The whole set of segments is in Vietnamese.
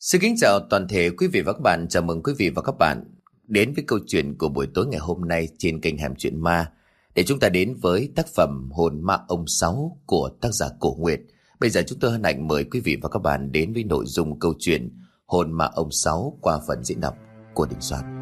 Xin kính chào toàn thể quý vị và các bạn. Chào mừng quý vị và các bạn đến với câu chuyện của buổi tối ngày hôm nay trên kênh Hẻm Chuyện Ma, để chúng ta đến với tác phẩm Hồn Ma Ông Sáu của tác giả Cổ Nguyệt. Bây giờ chúng tôi hân hạnh mời quý vị và các bạn đến với nội dung câu chuyện Hồn Ma Ông Sáu qua phần diễn đọc của Đình Soạn.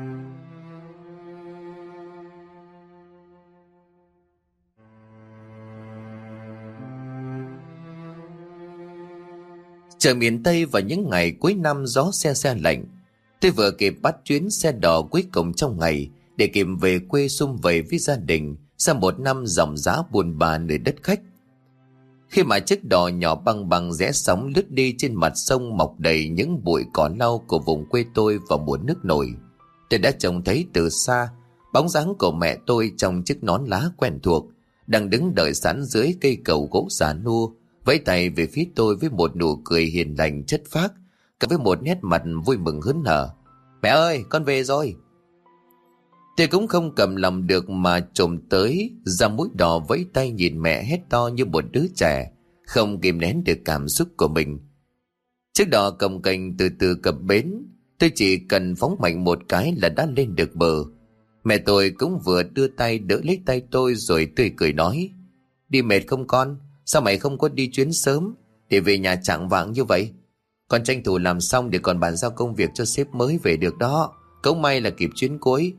Trời miền Tây vào những ngày cuối năm gió se se lạnh. Tôi vừa kịp bắt chuyến xe đò cuối cùng trong ngày để kịp về quê sum vầy với gia đình sau một năm dòng dã buồn bã nơi đất khách. Khi mà chiếc đò nhỏ băng băng rẽ sóng lướt đi trên mặt sông mọc đầy những bụi cỏ lau của vùng quê tôi vào mùa nước nổi, tôi đã trông thấy từ xa bóng dáng của mẹ tôi trong chiếc nón lá quen thuộc, đang đứng đợi sẵn dưới cây cầu gỗ già nua, vẫy tay về phía tôi với một nụ cười hiền lành chất phác, cả với một nét mặt vui mừng hớn hở. Mẹ ơi, con về rồi. Tôi cũng không cầm lòng được mà trồm tới, ra mũi đò vẫy tay nhìn mẹ hét to như một đứa trẻ, không kìm nén được cảm xúc của mình. Chiếc đò cồng kềnh từ từ cập bến, tôi chỉ cần phóng mạnh một cái là đã lên được bờ. Mẹ tôi cũng vừa đưa tay đỡ lấy tay tôi rồi tươi cười nói: Đi mệt không con? Sao mày không có đi chuyến sớm để về nhà chạng vạng như vậy? Con tranh thủ làm xong để còn bàn giao công việc cho sếp mới về được đó. Cũng may là kịp chuyến cuối.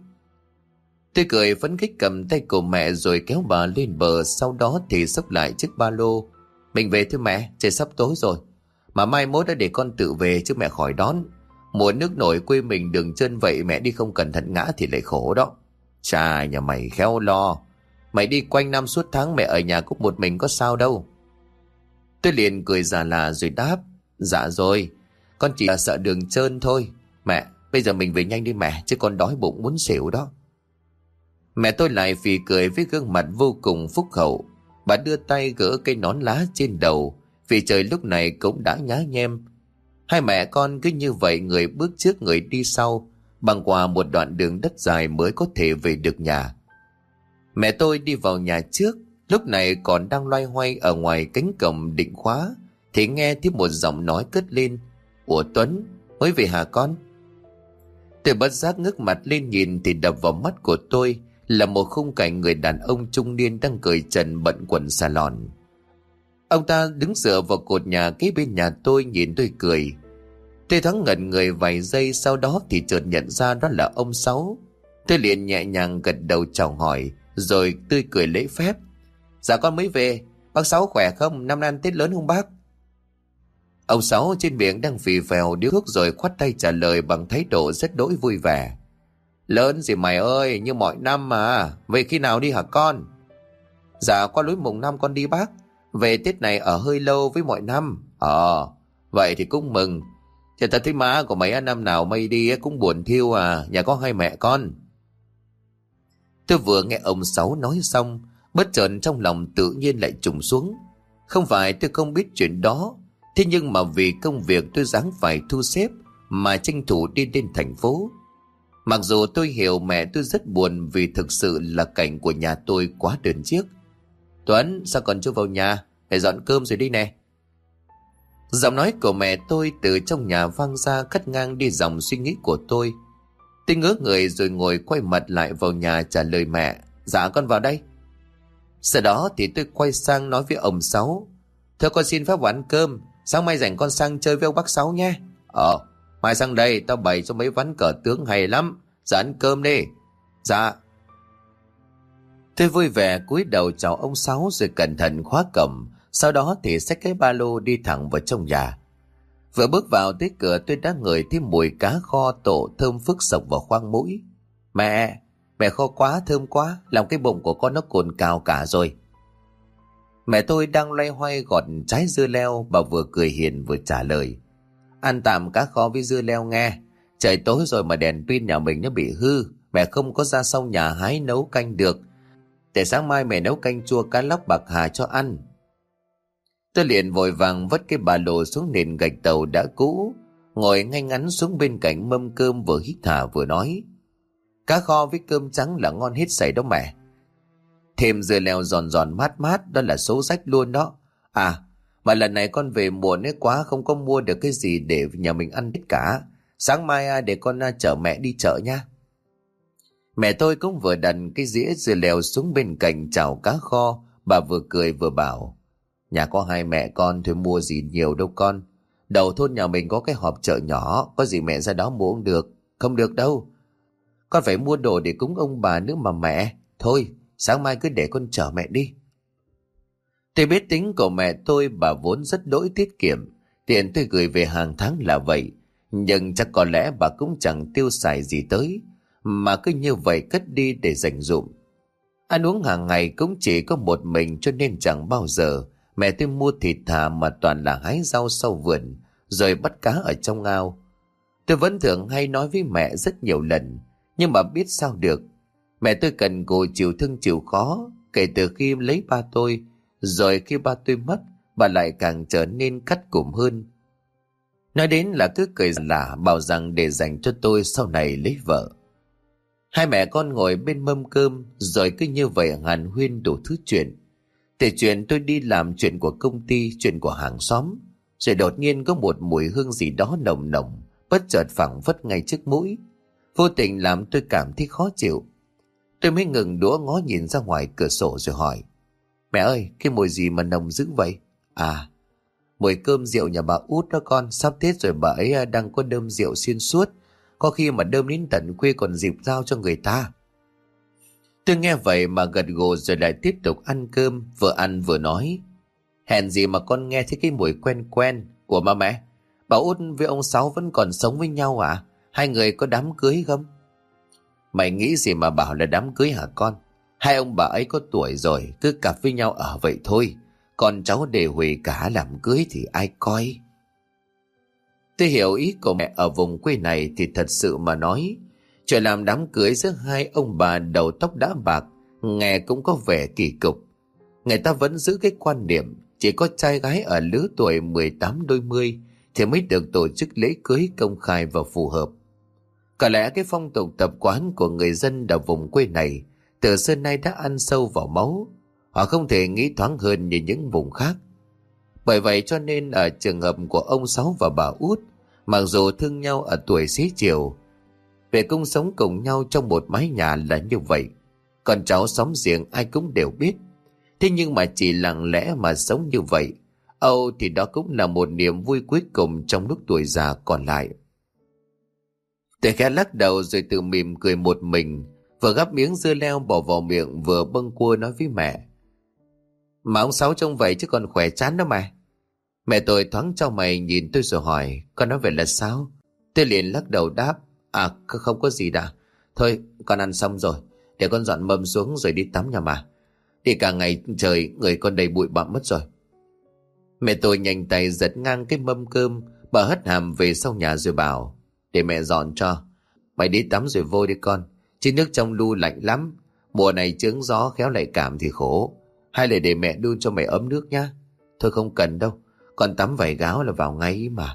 Tôi cười phấn khích cầm tay của mẹ rồi kéo bà lên bờ, sau đó thì xốc lại chiếc ba lô. Mình về thôi mẹ, trời sắp tối rồi. Mà mai mốt đã để con tự về chứ mẹ khỏi đón. Mùa nước nổi quê mình đường trơn vậy, mẹ đi không cẩn thận ngã thì lại khổ đó. Chà, nhà mày khéo lo. Mày đi quanh năm suốt tháng, mẹ ở nhà cũng một mình có sao đâu. Tôi liền cười già là rồi đáp: Dạ rồi, con chỉ là sợ đường trơn thôi. Mẹ, bây giờ mình về nhanh đi mẹ, chứ con đói bụng muốn xỉu đó. Mẹ tôi lại phì cười với gương mặt vô cùng phúc hậu. Bà đưa tay gỡ cây nón lá trên đầu, vì trời lúc này cũng đã nhá nhem. Hai mẹ con cứ như vậy, người bước trước người đi sau, băng qua một đoạn đường đất dài mới có thể về được nhà. Mẹ tôi đi vào nhà trước, lúc này còn đang loay hoay ở ngoài cánh cổng định khóa, thì nghe thấy một giọng nói cất lên: Ủa Tuấn, mới về hả con? Tôi bất giác ngước mặt lên nhìn thì đập vào mắt của tôi là một khung cảnh người đàn ông trung niên đang cởi trần bận quần xà lòn. Ông ta đứng dựa vào cột nhà kế bên nhà tôi nhìn tôi cười. Tôi thoáng ngẩn người vài giây, sau đó thì chợt nhận ra đó là ông Sáu. Tôi liền nhẹ nhàng gật đầu chào hỏi rồi tươi cười lễ phép: Dạ con mới về, bác Sáu khỏe không? Năm nay ăn Tết lớn không bác? Ông Sáu trên miệng đang phì phèo điếu thuốc rồi khoát tay trả lời bằng thái độ rất đỗi vui vẻ: Lớn gì mày ơi, như mọi năm mà. Về khi nào đi hả con? Dạ qua lối mùng 5 con đi bác. Về Tết này ở hơi lâu với mọi năm. Vậy thì cũng mừng. Chứ ta thấy má của mày năm nào mày đi cũng buồn thiêu à. Nhà có hai mẹ con. Tôi vừa nghe ông Sáu nói xong, bất chợt trong lòng tự nhiên lại trùng xuống. Không phải tôi không biết chuyện đó, thế nhưng mà vì công việc tôi ráng phải thu xếp mà tranh thủ đi đến thành phố. Mặc dù tôi hiểu mẹ tôi rất buồn vì thực sự là cảnh của nhà tôi quá đơn chiếc. Tuấn, sao còn chưa vào nhà? Phải dọn cơm rồi đi nè. Giọng nói của mẹ tôi từ trong nhà vang ra, cắt ngang đi dòng suy nghĩ của tôi. Tôi ngớ người rồi ngồi quay mặt lại vào nhà trả lời mẹ: Dạ con vào đây. Sau đó thì tôi quay sang nói với ông Sáu: Thôi con xin phép vào ăn cơm, sáng mai rảnh con sang chơi với ông bác Sáu nhé. Mai sang đây tao bày cho mấy ván cờ tướng hay lắm. Dạ ăn cơm đi. Dạ. Tôi vui vẻ cúi đầu chào ông Sáu rồi cẩn thận khóa cổng. Sau đó thì xách cái ba lô đi thẳng vào trong nhà. Vừa bước vào tới cửa tôi đã ngửi thấy mùi cá kho tổ thơm phức sộc vào khoang mũi. Mẹ kho quá, thơm quá, làm cái bụng của con nó cồn cào cả rồi. Mẹ tôi đang loay hoay gọt trái dưa leo, bà vừa cười hiền vừa trả lời: Ăn tạm cá kho với dưa leo nghe. Trời tối rồi mà đèn pin nhà mình nó bị hư, mẹ không có ra sau nhà hái nấu canh được. Để sáng mai mẹ nấu canh chua cá lóc bạc hà cho ăn. Tôi liền vội vàng vất cái ba lô xuống nền gạch tàu đã cũ, ngồi ngay ngắn xuống bên cạnh mâm cơm, vừa hít thở vừa nói: Cá kho với cơm trắng là ngon hết sảy đó mẹ. Thêm dưa leo giòn giòn mát mát, đó là số rách luôn đó. Mà Mà lần này con về muộn ấy quá, không có mua được cái gì để nhà mình ăn hết cả. Sáng mai để con chở mẹ đi chợ nha. Mẹ tôi cũng vừa đặt cái dĩa dưa leo xuống bên cạnh chảo cá kho. Bà vừa cười vừa bảo: nhà có hai mẹ con thôi, mua gì nhiều đâu con. Đầu thôn nhà mình có cái họp chợ nhỏ, có gì mẹ ra đó mua cũng được. Không được đâu, con phải mua đồ để cúng ông bà nữa mà mẹ. Thôi sáng mai cứ để con chở mẹ đi. Tôi biết tính của mẹ tôi, bà vốn rất đỗi tiết kiệm. Tiền tôi gửi về hàng tháng là vậy, nhưng chắc có lẽ bà cũng chẳng tiêu xài gì tới, mà cứ như vậy cất đi để dành dụm. Ăn uống hàng ngày cũng chỉ có một mình, cho nên chẳng bao giờ mẹ tôi mua thịt thà, mà toàn là hái rau sau vườn rồi bắt cá ở trong ao. Tôi vẫn thường hay nói với mẹ rất nhiều lần, nhưng mà biết sao được. Mẹ tôi cần cù chịu thương chịu khó. Kể từ khi lấy ba tôi, rồi khi ba tôi mất, bà lại càng trở nên cắt cụm hơn. Nói đến là cứ cười lả, bảo rằng để dành cho tôi sau này lấy vợ. Hai mẹ con ngồi bên mâm cơm, rồi cứ như vậy hàn huyên đủ thứ chuyện. Từ chuyện tôi đi làm, chuyện của công ty, chuyện của hàng xóm. Rồi đột nhiên có một mùi hương gì đó nồng nồng bất chợt phảng phất ngay trước mũi, vô tình làm tôi cảm thấy khó chịu. Tôi mới ngừng đũa, ngó nhìn ra ngoài cửa sổ rồi hỏi: mẹ ơi, cái mùi gì mà nồng dữ vậy? À, mùi cơm rượu nhà bà Út đó con. Sắp Tết rồi bà ấy đang có đơm rượu xuyên suốt, có khi mà đơm đến tận khuya còn dịp giao cho người ta. Tôi nghe vậy mà gật gù rồi lại tiếp tục ăn cơm, vừa ăn vừa nói: hèn gì mà con nghe thấy cái mùi quen quen. Ủa mà mẹ, bà Út với ông Sáu vẫn còn sống với nhau à? Hai người có đám cưới không? Mày nghĩ gì mà bảo là đám cưới hả con? Hai ông bà ấy có tuổi rồi, cứ cặp với nhau ở vậy thôi. Con cháu để hủy cả, làm cưới thì ai coi? Tôi hiểu ý của mẹ. Ở vùng quê này thì thật sự mà nói, chuyện làm đám cưới giữa hai ông bà đầu tóc đã bạc nghe cũng có vẻ kỳ cục. Người ta vẫn giữ cái quan niệm chỉ có trai gái ở lứa tuổi 18 đôi mươi thì mới được tổ chức lễ cưới công khai và phù hợp. Có lẽ cái phong tục tập quán của người dân ở vùng quê này từ xưa nay đã ăn sâu vào máu. Họ không thể nghĩ thoáng hơn như những vùng khác. Bởi vậy cho nên ở trường hợp của ông Sáu và bà Út, mặc dù thương nhau ở tuổi xế chiều, về chung sống cùng nhau trong một mái nhà là như vậy, con cháu xóm giềng ai cũng đều biết. Thế nhưng mà chỉ lặng lẽ mà sống như vậy, âu thì đó cũng là một niềm vui cuối cùng trong lúc tuổi già còn lại. Tôi khẽ lắc đầu rồi tự mỉm cười một mình, vừa gắp miếng dưa leo bỏ vào miệng vừa bâng quơ nói với mẹ: mà ông Sáu trông vậy chứ còn khỏe chán đó mà. Mẹ tôi thoáng chau mày nhìn tôi rồi hỏi: con nói vậy là sao? Tôi liền lắc đầu đáp: à không có gì đã. Thôi con ăn xong rồi, để con dọn mâm xuống rồi đi tắm nhà mà. Đi cả ngày trời, người con đầy bụi bặm mất rồi. Mẹ tôi nhanh tay giật ngang cái mâm cơm, bà hất hàm về sau nhà rồi bảo: để mẹ dọn cho. Mày đi tắm rồi vô đi con, chứ nước trong lu lạnh lắm. Mùa này chướng gió khéo lại cảm thì khổ. Hay là để mẹ đun cho mày ấm nước nhá. Thôi không cần đâu, con tắm vài gáo là vào ngay mà.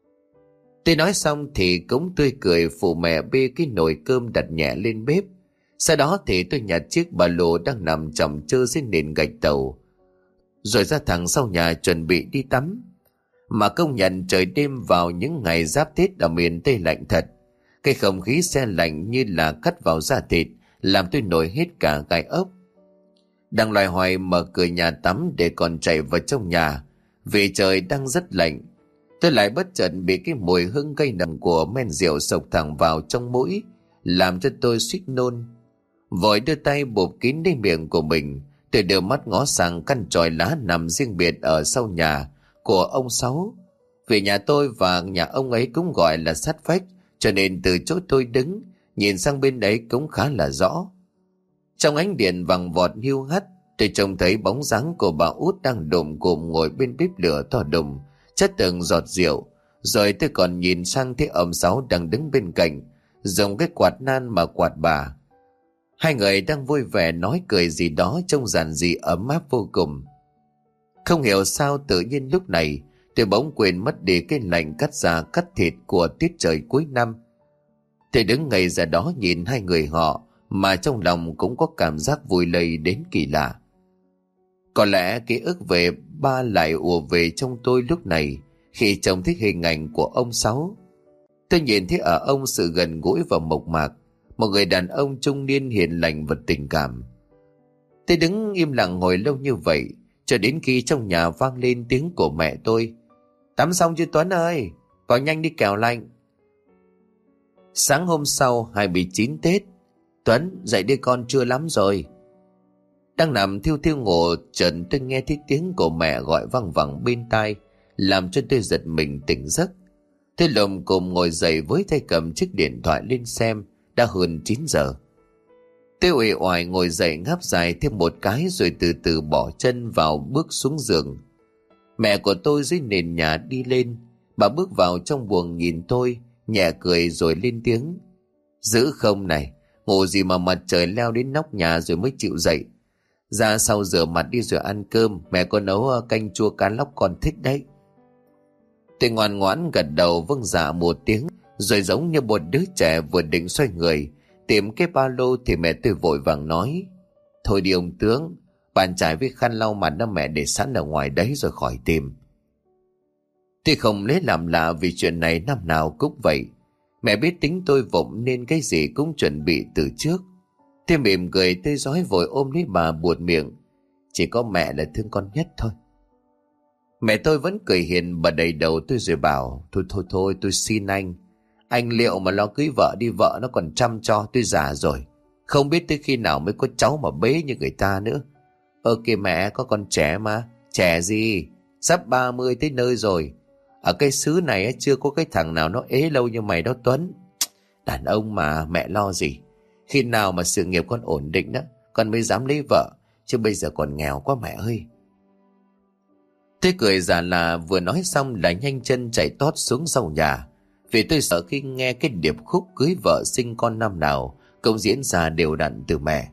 Tôi nói xong thì cũng tươi cười phụ mẹ bê cái nồi cơm đặt nhẹ lên bếp. Sau đó thì tôi nhặt chiếc ba lô đang nằm chồng chơ trên nền gạch tàu, rồi ra thẳng sau nhà chuẩn bị đi tắm. Mà công nhận trời đêm vào những ngày giáp Tết ở miền Tây lạnh thật. Cái không khí se lạnh như là cắt vào da thịt, làm tôi nổi hết cả gai ốc. Đang loay hoay mở cửa nhà tắm để còn chạy vào trong nhà, vì trời đang rất lạnh. Tôi lại bất chợt bị cái mùi hương gây nồng của men rượu sộc thẳng vào trong mũi, làm cho tôi suýt nôn. Vội đưa tay bụp kín lấy miệng của mình. Tôi đưa mắt ngó sang căn chòi lá nằm riêng biệt ở sau nhà của ông Sáu. Vì nhà tôi và nhà ông ấy cũng gọi là sát vách, cho nên từ chỗ tôi đứng nhìn sang bên ấy cũng khá là rõ. Trong ánh điện vàng vọt hiu hắt, tôi trông thấy bóng dáng của bà Út đang đùm cụm ngồi bên bếp lửa to đùng, chất từng giọt rượu. Rồi tôi còn nhìn sang thấy ông Sáu đang đứng bên cạnh, dùng cái quạt nan mà quạt bà. Hai người đang vui vẻ nói cười gì đó trông giản dị ấm áp vô cùng. Không hiểu sao tự nhiên lúc này tôi bỗng quên mất đi cái lạnh cắt da cắt thịt của tiết trời cuối năm. Tôi đứng ngây ra đó nhìn hai người họ, mà trong lòng cũng có cảm giác vui lây đến kỳ lạ. Có lẽ ký ức về ba lại ùa về trong tôi lúc này khi trông thấy hình ảnh của ông Sáu. Tôi nhìn thấy ở ông sự gần gũi và mộc mạc, một người đàn ông trung niên hiền lành và tình cảm. Tôi đứng im lặng ngồi lâu như vậy cho đến khi trong nhà vang lên tiếng của mẹ tôi: "Tắm xong chưa Tuấn ơi? Vào nhanh đi kẻo lạnh." Sáng hôm sau 29 Tết. "Tuấn, dậy đi con, trưa lắm rồi." Đang nằm thiêu thiêu ngủ, chợt tôi nghe thấy tiếng của mẹ gọi vang vẳng bên tai, làm cho tôi giật mình tỉnh giấc. Tôi lồm cồm ngồi dậy với tay cầm chiếc điện thoại lên xem, đã hơn 9 giờ. Tôi uể oải ngồi dậy ngáp dài thêm một cái rồi từ từ bỏ chân vào bước xuống giường. Mẹ của tôi dưới nền nhà đi lên, bà bước vào trong buồng nhìn tôi, nhẹ cười rồi lên tiếng: "Dữ không này, ngủ gì mà mặt trời leo đến nóc nhà rồi mới chịu dậy. Ra sau rửa mặt đi rồi ăn cơm, mẹ có nấu canh chua cá lóc con thích đấy." Tôi ngoan ngoãn gật đầu vâng dạ một tiếng, rồi giống như một đứa trẻ vừa định xoay người tìm cái ba lô thì mẹ tôi vội vàng nói: "Thôi đi ông tướng, bàn chải với khăn lau mặt đó mẹ để sẵn ở ngoài đấy rồi khỏi tìm." Tôi không lấy làm lạ vì chuyện này năm nào cũng vậy. Mẹ biết tính tôi vụng nên cái gì cũng chuẩn bị từ trước. Tôi mỉm cười tươi rói vội ôm lấy bà buột miệng: "Chỉ có mẹ là thương con nhất thôi." Mẹ tôi vẫn cười hiền, bà đầy đầu tôi rồi bảo: Thôi tôi xin anh liệu mà lo cưới vợ đi, vợ nó còn chăm cho, tôi già rồi, không biết tới khi nào mới có cháu mà bế như người ta nữa. Kìa mẹ, có con trẻ mà, trẻ gì, sắp 30 tới nơi rồi. Ở cái xứ này chưa có cái thằng nào nó ế lâu như mày đó Tuấn. Đàn ông mà, mẹ lo gì. Khi nào mà sự nghiệp con ổn định đó, con mới dám lấy vợ, chứ bây giờ còn nghèo quá mẹ ơi. Tôi cười giả là vừa nói xong lại nhanh chân chạy tót xuống sau nhà, vì tôi sợ khi nghe cái điệp khúc cưới vợ sinh con năm nào cũng diễn ra đều đặn từ mẹ.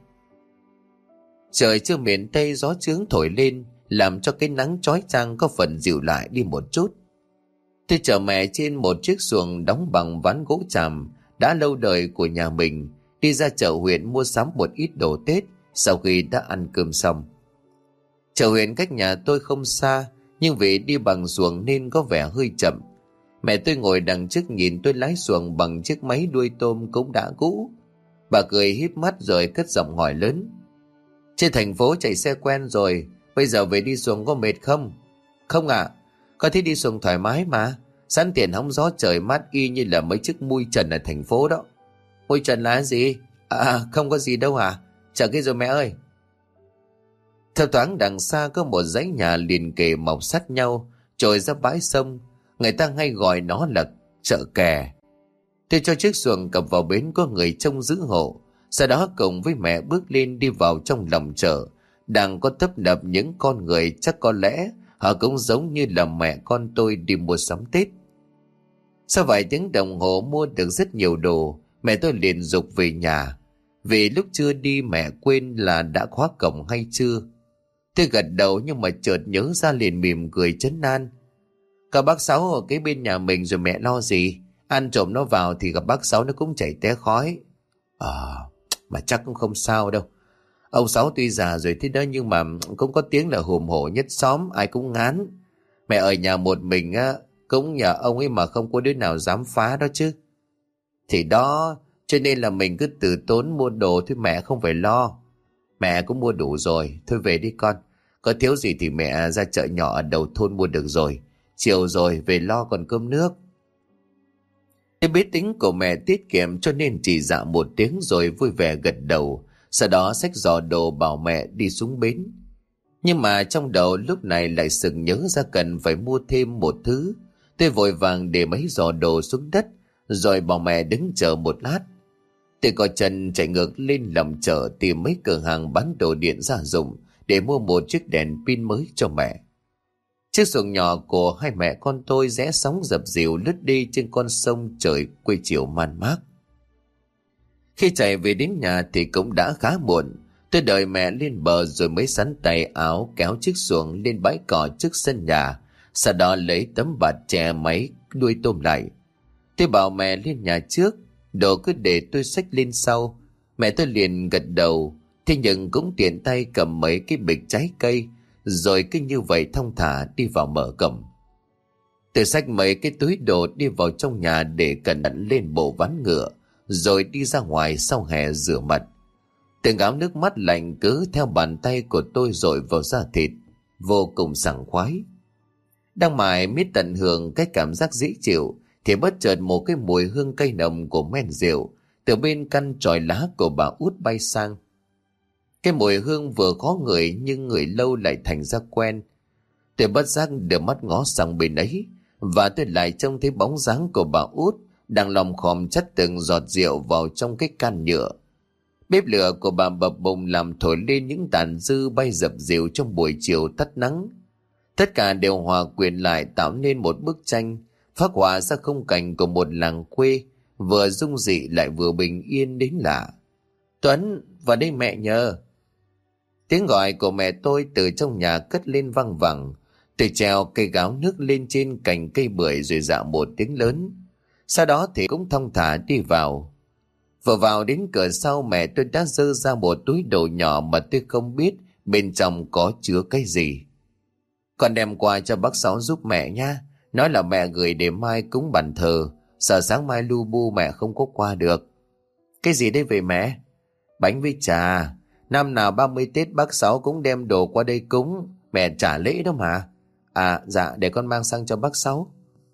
Trời chưa miền Tây, gió chướng thổi lên làm cho cái nắng chói chang có phần dịu lại đi một chút. Tôi chở mẹ trên một chiếc xuồng đóng bằng ván gỗ chàm đã lâu đời của nhà mình, đi ra chợ huyện mua sắm một ít đồ Tết sau khi đã ăn cơm xong. Chợ huyện cách nhà tôi không xa, nhưng vì đi bằng xuồng nên có vẻ hơi chậm. Mẹ tôi ngồi đằng trước nhìn tôi lái xuồng bằng chiếc máy đuôi tôm cũng đã cũ. Bà cười híp mắt rồi cất giọng hỏi lớn: "Trên thành phố chạy xe quen rồi, bây giờ về đi xuồng có mệt không?" "Không ạ, con thích đi xuồng thoải mái mà, sẵn tiện hóng gió trời mát y như là mấy chiếc mui trần ở thành phố đó." "Mui trần là gì?" Không có gì đâu à, chờ cái rồi mẹ ơi." Theo thoáng đằng xa có một dãy nhà liền kề mọc sát nhau trồi ra bãi sông, người ta hay gọi nó là chợ kè. Tôi cho chiếc xuồng cập vào bến có người trông giữ hộ, sau đó cùng với mẹ bước lên đi vào trong lòng chợ. Đang có tấp nập những con người, chắc có lẽ họ cũng giống như là mẹ con tôi đi mua sắm Tết. Sau vài tiếng đồng hồ mua được rất nhiều đồ, mẹ tôi liền giục về nhà, vì lúc chưa đi mẹ quên là đã khóa cổng hay chưa. Tôi gật đầu nhưng mà chợt nhớ ra liền mỉm cười trấn an: "Các bác Sáu ở cái bên nhà mình rồi mẹ lo gì, ăn trộm nó vào thì gặp bác Sáu nó cũng chảy té khói." Mà chắc cũng không sao đâu. Ông Sáu tuy già rồi thế đó nhưng mà cũng có tiếng là hùm hổ nhất xóm, ai cũng ngán. Mẹ ở nhà một mình á, cũng nhờ ông ấy mà không có đứa nào dám phá đó chứ. Thì đó, cho nên là mình cứ từ tốn mua đồ thôi mẹ, không phải lo. Mẹ cũng mua đủ rồi, thôi về đi con. Có thiếu gì thì mẹ ra chợ nhỏ ở đầu thôn mua được rồi. Chiều rồi về lo còn cơm nước. Tôi biết tính của mẹ tiết kiệm cho nên chỉ dạ một tiếng rồi vui vẻ gật đầu. Sau đó xách giỏ đồ bảo mẹ đi xuống bến. Nhưng mà trong đầu lúc này lại sực nhớ ra cần phải mua thêm một thứ. Tôi vội vàng để mấy giỏ đồ xuống đất rồi bảo mẹ đứng chờ một lát. Tôi có chân chạy ngược lên lòng chợ tìm mấy cửa hàng bán đồ điện gia dụng để mua một chiếc đèn pin mới cho mẹ. Chiếc xuồng nhỏ của hai mẹ con tôi rẽ sóng dập dìu lướt đi trên con sông trời quê chiều man mác. Khi chạy về đến nhà thì cũng đã khá muộn. Tôi đợi mẹ lên bờ rồi mới sắn tay áo kéo chiếc xuồng lên bãi cỏ trước sân nhà, sau đó lấy tấm bạt che máy đuôi tôm lại. Tôi bảo mẹ lên nhà trước, đồ cứ để tôi xách lên sau. Mẹ tôi liền gật đầu, thế nhưng cũng tiện tay cầm mấy cái bịch trái cây rồi cứ như vậy thong thả đi vào mở cổng. Tôi xách mấy cái túi đồ đi vào trong nhà để cẩn thận lên bộ ván ngựa, rồi đi ra ngoài sau hè rửa mặt. Từng áo nước mắt lạnh cứ theo bàn tay của tôi dội vào da thịt, vô cùng sảng khoái. Đang mải miết tận hưởng cái cảm giác dễ chịu thì bất chợt một cái mùi hương cây nồng của men rượu từ bên căn chòi lá của bà Út bay sang. Cái mùi hương vừa khó ngửi nhưng ngửi lâu lại thành ra quen. Tôi bất giác đưa mắt ngó sang bên ấy, và tôi lại trông thấy bóng dáng của bà Út đang lom khom chất từng giọt rượu vào trong cái can nhựa. Bếp lửa của bà bập bùng làm thổi lên những tàn dư bay dập dìu trong buổi chiều tắt nắng. Tất cả đều hòa quyện lại tạo nên một bức tranh phác họa ra khung cảnh của một làng quê vừa dung dị lại vừa bình yên đến lạ. Tuấn, vào đây mẹ nhờ. Tiếng gọi của mẹ tôi từ trong nhà cất lên văng vẳng. Tôi treo cây gáo nước lên trên cành cây bưởi rồi dạ một tiếng lớn. Sau đó thì cũng thong thả đi vào. Vừa vào đến cửa sau, mẹ tôi đã giơ ra một túi đồ nhỏ mà tôi không biết bên trong có chứa cái gì. Con đem qua cho bác Sáu giúp mẹ nha. Nói là mẹ gửi để mai cúng bàn thờ, sợ sáng mai lu bu mẹ không có qua được. Cái gì đây về mẹ? Bánh với trà. Năm nào 30 Tết bác Sáu cũng đem đồ qua đây cúng, mẹ trả lễ đó mà. À dạ, để con mang sang cho bác Sáu.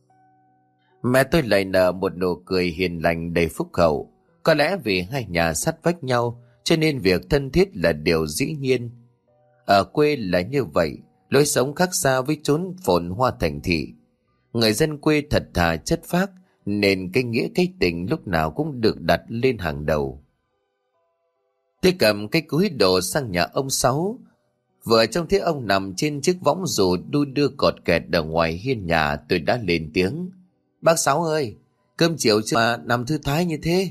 Mẹ tôi lại nở một nụ cười hiền lành đầy phúc hậu. Có lẽ vì hai nhà sát vách nhau cho nên việc thân thiết là điều dĩ nhiên. Ở quê là như vậy, lối sống khác xa với chốn phồn hoa thành thị. Người dân quê thật thà chất phác, nên cái nghĩa cái tình lúc nào cũng được đặt lên hàng đầu. Tôi cầm cái cúi đồ sang nhà ông Sáu. Vừa trông thấy ông nằm trên chiếc võng dù đu đưa cọt kẹt ở ngoài hiên nhà, tôi đã lên tiếng. Bác Sáu ơi, cơm chiều chưa mà nằm thư thái như thế?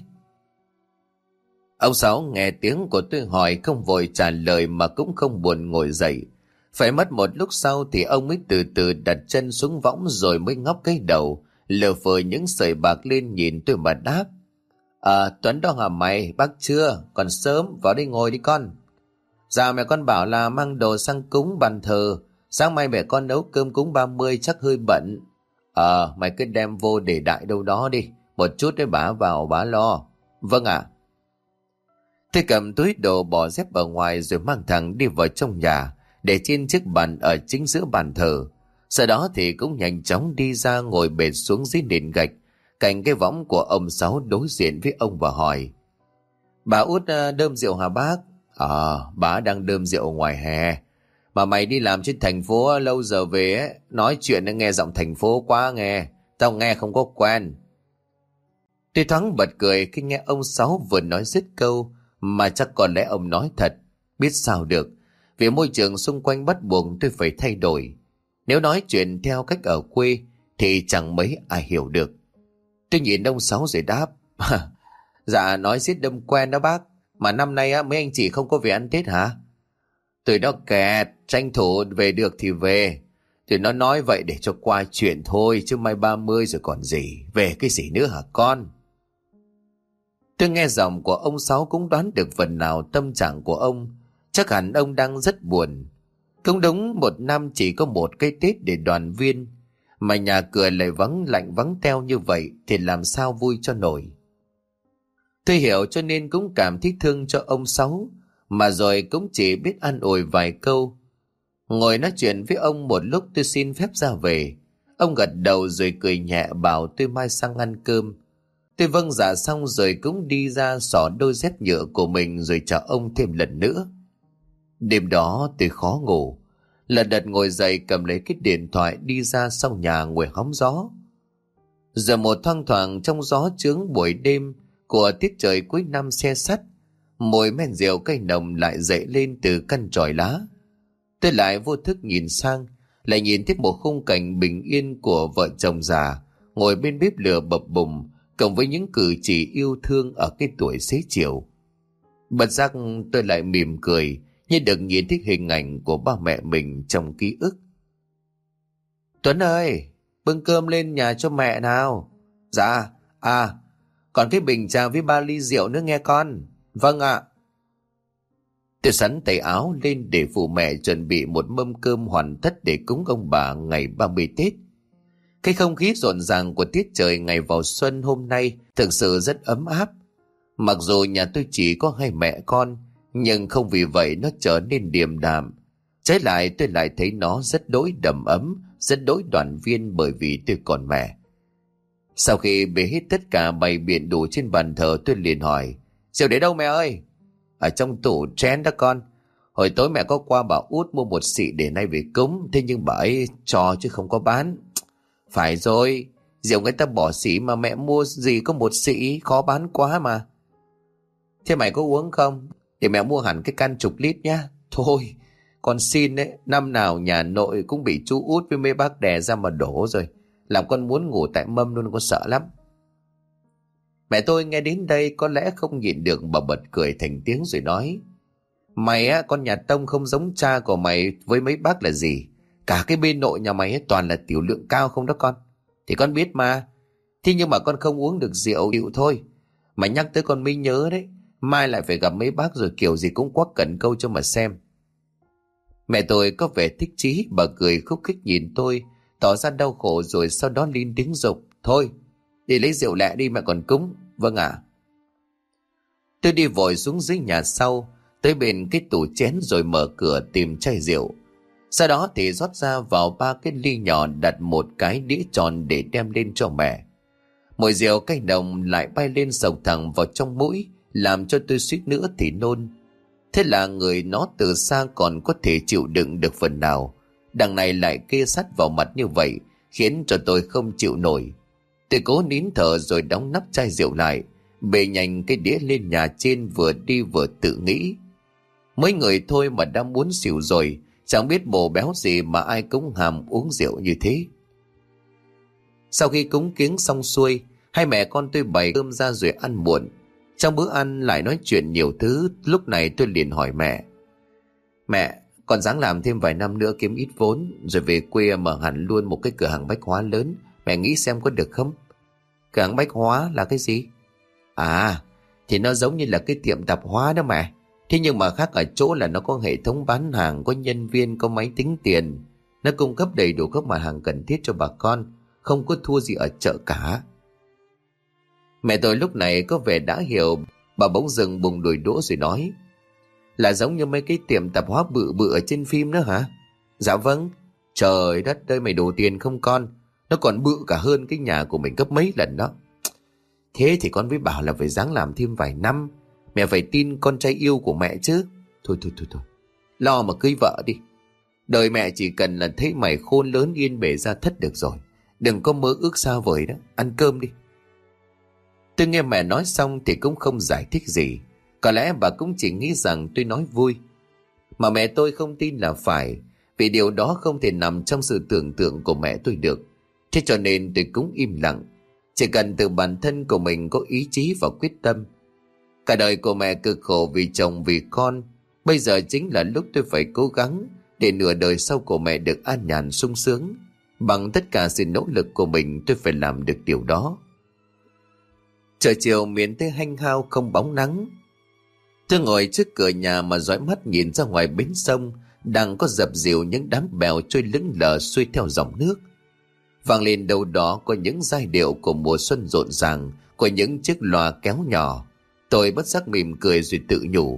Ông Sáu nghe tiếng của tôi hỏi không vội trả lời mà cũng không buồn ngồi dậy. Phải mất một lúc sau thì ông mới từ từ đặt chân xuống võng rồi mới ngóc cái đầu, lờ phờ những sợi bạc lên nhìn tôi mà đáp. Tuấn đó hả mày, bác chưa, còn sớm, vào đây ngồi đi con. Dạ mẹ con bảo là mang đồ sang cúng bàn thờ, sáng mai mẹ con nấu cơm cúng 30 chắc hơi bận. Mày cứ đem vô để đại đâu đó đi, một chút để bả vào bả lo. Vâng ạ. Tôi cầm túi đồ bỏ dép ở ngoài rồi mang thẳng đi vào trong nhà, để trên chiếc bàn ở chính giữa bàn thờ. Sau đó thì cũng nhanh chóng đi ra ngồi bệt xuống dưới nền gạch cạnh cái võng của ông Sáu đối diện với ông và hỏi. Bà Út đơm rượu hả bác? Bà đang đơm rượu ngoài hè. Mà mày đi làm trên thành phố lâu giờ về ấy, nói chuyện nghe giọng thành phố quá nghe. Tao nghe không có quen. Tôi thoáng bật cười khi nghe ông Sáu vừa nói dứt câu mà chắc có lẽ ông nói thật. Biết sao được, vì môi trường xung quanh bắt buộc tôi phải thay đổi. Nếu nói chuyện theo cách ở quê thì chẳng mấy ai hiểu được. Tôi nhìn ông Sáu rồi đáp. Dạ nói giết đâm quen đó bác. Mà năm nay mấy anh chị không có về ăn Tết hả? Tụi nó kẹt, tranh thủ về được thì về. Tụi nó nói vậy để cho qua chuyện thôi, chứ mai 30 rồi còn gì. Về cái gì nữa hả con? Tôi nghe giọng của ông Sáu cũng đoán được phần nào tâm trạng của ông. Chắc hẳn ông đang rất buồn. Cũng đúng, một năm chỉ có một cái Tết để đoàn viên, mà nhà cửa lại vắng lạnh vắng teo như vậy thì làm sao vui cho nổi. Tôi hiểu cho nên cũng cảm thấy thương cho ông Sáu, mà rồi cũng chỉ biết an ủi vài câu. Ngồi nói chuyện với ông một lúc tôi xin phép ra về. Ông gật đầu rồi cười nhẹ bảo tôi mai sang ăn cơm. Tôi vâng dạ xong rồi cũng đi ra xỏ đôi dép nhựa của mình rồi chào ông thêm lần nữa. Đêm đó tôi khó ngủ. Lật đật ngồi dậy cầm lấy cái điện thoại đi ra sau nhà ngồi hóng gió. Giờ một thoang thoảng trong gió chướng buổi đêm của tiết trời cuối năm se sắt, mùi men rượu cây nồng lại dậy lên từ căn chòi lá. Tôi lại vô thức nhìn sang, lại nhìn thấy một khung cảnh bình yên của vợ chồng già ngồi bên bếp lửa bập bùng, cộng với những cử chỉ yêu thương ở cái tuổi xế chiều. Bất giác tôi lại mỉm cười như được nhìn thấy hình ảnh của ba mẹ mình trong ký ức. Tuấn ơi, bưng cơm lên nhà cho mẹ nào. Dạ, còn cái bình trà với 3 ly rượu nữa nghe con. Vâng ạ. Tôi sắn tay áo lên để phụ mẹ chuẩn bị một mâm cơm hoàn tất để cúng ông bà ngày 30 Tết. Cái không khí rộn ràng của tiết trời ngày vào xuân hôm nay thực sự rất ấm áp. Mặc dù nhà tôi chỉ có hai mẹ con, nhưng không vì vậy nó trở nên điềm đạm. Trái lại tôi lại thấy nó rất đỗi đầm ấm, rất đỗi đoàn viên bởi vì tôi còn mẹ. Sau khi bê hết tất cả bày biện đủ trên bàn thờ, tôi liền hỏi: rượu để đâu mẹ ơi? Ở trong tủ chén đó con. Hồi tối mẹ có qua bảo út mua một xị để nay về cúng, thế nhưng bà ấy cho chứ không có bán. Phải rồi, rượu người ta bỏ xỉ mà mẹ mua gì có một xị, khó bán quá mà. Thế mày có uống không? Để mẹ mua hẳn cái can chục lít nhá. Thôi, con xin đấy, năm nào nhà nội cũng bị chú út với mấy bác đè ra mà đổ rồi. Làm con muốn ngủ tại mâm luôn, con sợ lắm. Mẹ tôi nghe đến đây có lẽ không nhịn được mà bật cười thành tiếng rồi nói: mày á, con nhà Tông không giống cha của mày với mấy bác là gì. Cả cái bên nội nhà mày ấy toàn là tiểu lượng cao không đó con. Thì con biết mà. Thế nhưng mà con không uống được rượu chịu thôi. Mày nhắc tới con mới nhớ đấy. Mai lại phải gặp mấy bác rồi kiểu gì cũng quắc cẩn câu cho mà xem. Mẹ tôi có vẻ thích chí, bà cười khúc khích nhìn tôi, tỏ ra đau khổ rồi sau đó lên đứng giục: thôi, đi lấy rượu lẹ đi, mẹ còn cúng. Vâng ạ. Tôi đi vội xuống dưới nhà sau, tới bên cái tủ chén rồi mở cửa tìm chai rượu. Sau đó thì rót ra vào 3 cái ly nhỏ, đặt một cái đĩa tròn để đem lên cho mẹ. Mùi rượu cay nồng lại bay lên sộc thẳng vào trong mũi, làm cho tôi suýt nữa thì nôn. Thế là người nó từ xa còn có thể chịu đựng được phần nào, đằng này lại kê sát vào mặt như vậy, khiến cho tôi không chịu nổi. Tôi cố nín thở rồi đóng nắp chai rượu lại, bê nhanh cái đĩa lên nhà trên, vừa đi vừa tự nghĩ: mấy người thôi mà đã muốn xỉu rồi, chẳng biết bồ béo gì mà ai cũng hàm uống rượu như thế. Sau khi cúng kiếng xong xuôi, hai mẹ con tôi bày cơm ra rồi ăn muộn. Trong bữa ăn lại nói chuyện nhiều thứ. Lúc này tôi liền hỏi mẹ: mẹ, con ráng làm thêm vài năm nữa kiếm ít vốn, rồi về quê mở hẳn luôn một cái cửa hàng bách hóa lớn. Mẹ nghĩ xem có được không? Cửa hàng bách hóa là cái gì? À, thì nó giống như là cái tiệm tạp hóa đó mẹ. Thế nhưng mà khác ở chỗ là nó có hệ thống bán hàng, có nhân viên, có máy tính tiền. Nó cung cấp đầy đủ các mặt hàng cần thiết cho bà con, không có thua gì ở chợ cả. Mẹ tôi lúc này có vẻ đã hiểu. Bà bỗng dừng bùng đùi đũa rồi nói: là giống như mấy cái tiệm tạp hóa bự bự ở trên phim nữa hả? Dạ vâng. Trời đất ơi, mày đủ tiền không con? Nó còn bự cả hơn cái nhà của mình gấp mấy lần đó. Thế thì con mới bảo là phải ráng làm thêm vài năm. Mẹ phải tin con trai yêu của mẹ chứ. Thôi, lo mà cưới vợ đi. Đời mẹ chỉ cần là thấy mày khôn lớn yên bề ra thất được rồi. Đừng có mơ ước xa vời đó. Ăn cơm đi. Tôi nghe mẹ nói xong thì cũng không giải thích gì. Có lẽ bà cũng chỉ nghĩ rằng tôi nói vui. Mà mẹ tôi không tin là phải, vì điều đó không thể nằm trong sự tưởng tượng của mẹ tôi được. Thế cho nên tôi cũng im lặng. Chỉ cần từ bản thân của mình có ý chí và quyết tâm. Cả đời của mẹ cực khổ vì chồng vì con. Bây giờ chính là lúc tôi phải cố gắng để nửa đời sau của mẹ được an nhàn sung sướng. Bằng tất cả sự nỗ lực của mình, tôi phải làm được điều đó. Trời chiều miền Tây hanh hao không bóng nắng. Tôi ngồi trước cửa nhà mà dõi mắt nhìn ra ngoài bến sông, đang có dập dìu những đám bèo trôi lững lờ xuôi theo dòng nước. Vang lên đâu đó có những giai điệu của mùa xuân rộn ràng, của những chiếc loa kéo nhỏ. Tôi bất giác mỉm cười rồi tự nhủ: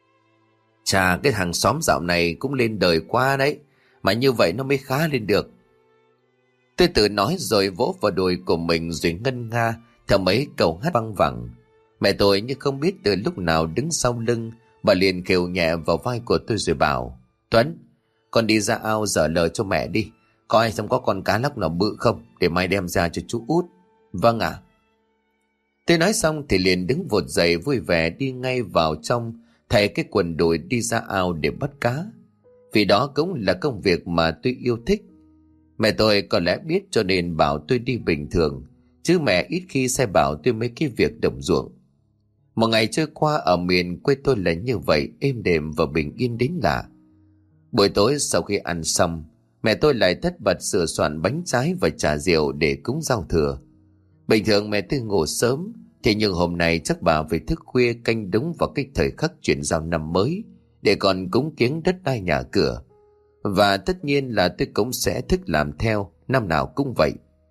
chà, cái hàng xóm dạo này cũng lên đời quá đấy, mà như vậy nó mới khá lên được. Tôi tự nói rồi vỗ vào đùi của mình rồi ngân nga theo mấy câu hát văng vẳng. Mẹ tôi như không biết từ lúc nào đứng sau lưng, bà liền khều nhẹ vào vai của tôi rồi bảo: Tuấn, con đi ra ao dở lờ cho mẹ đi, coi xem có con cá lóc nào bự không, để mai đem ra cho chú Út. Vâng ạ. Tôi nói xong thì liền đứng vụt dậy vui vẻ đi ngay vào trong, thay cái quần đùi đi ra ao để bắt cá. Vì đó cũng là công việc mà tôi yêu thích. Mẹ tôi có lẽ biết cho nên bảo tôi đi bình thường, chứ mẹ ít khi sai bảo tôi mấy cái việc đồng ruộng. Một ngày trôi qua ở miền quê tôi là như vậy, êm đềm và bình yên đến lạ. Buổi tối sau khi ăn xong, mẹ tôi lại tất bật sửa soạn bánh trái và trà rượu để cúng giao thừa. Bình thường mẹ tôi ngủ sớm, thế nhưng hôm nay chắc bà phải thức khuya canh đúng vào cái thời khắc chuyển giao năm mới, để còn cúng kiếng đất đai nhà cửa. Và tất nhiên là tôi cũng sẽ thức làm theo, năm nào cũng vậy.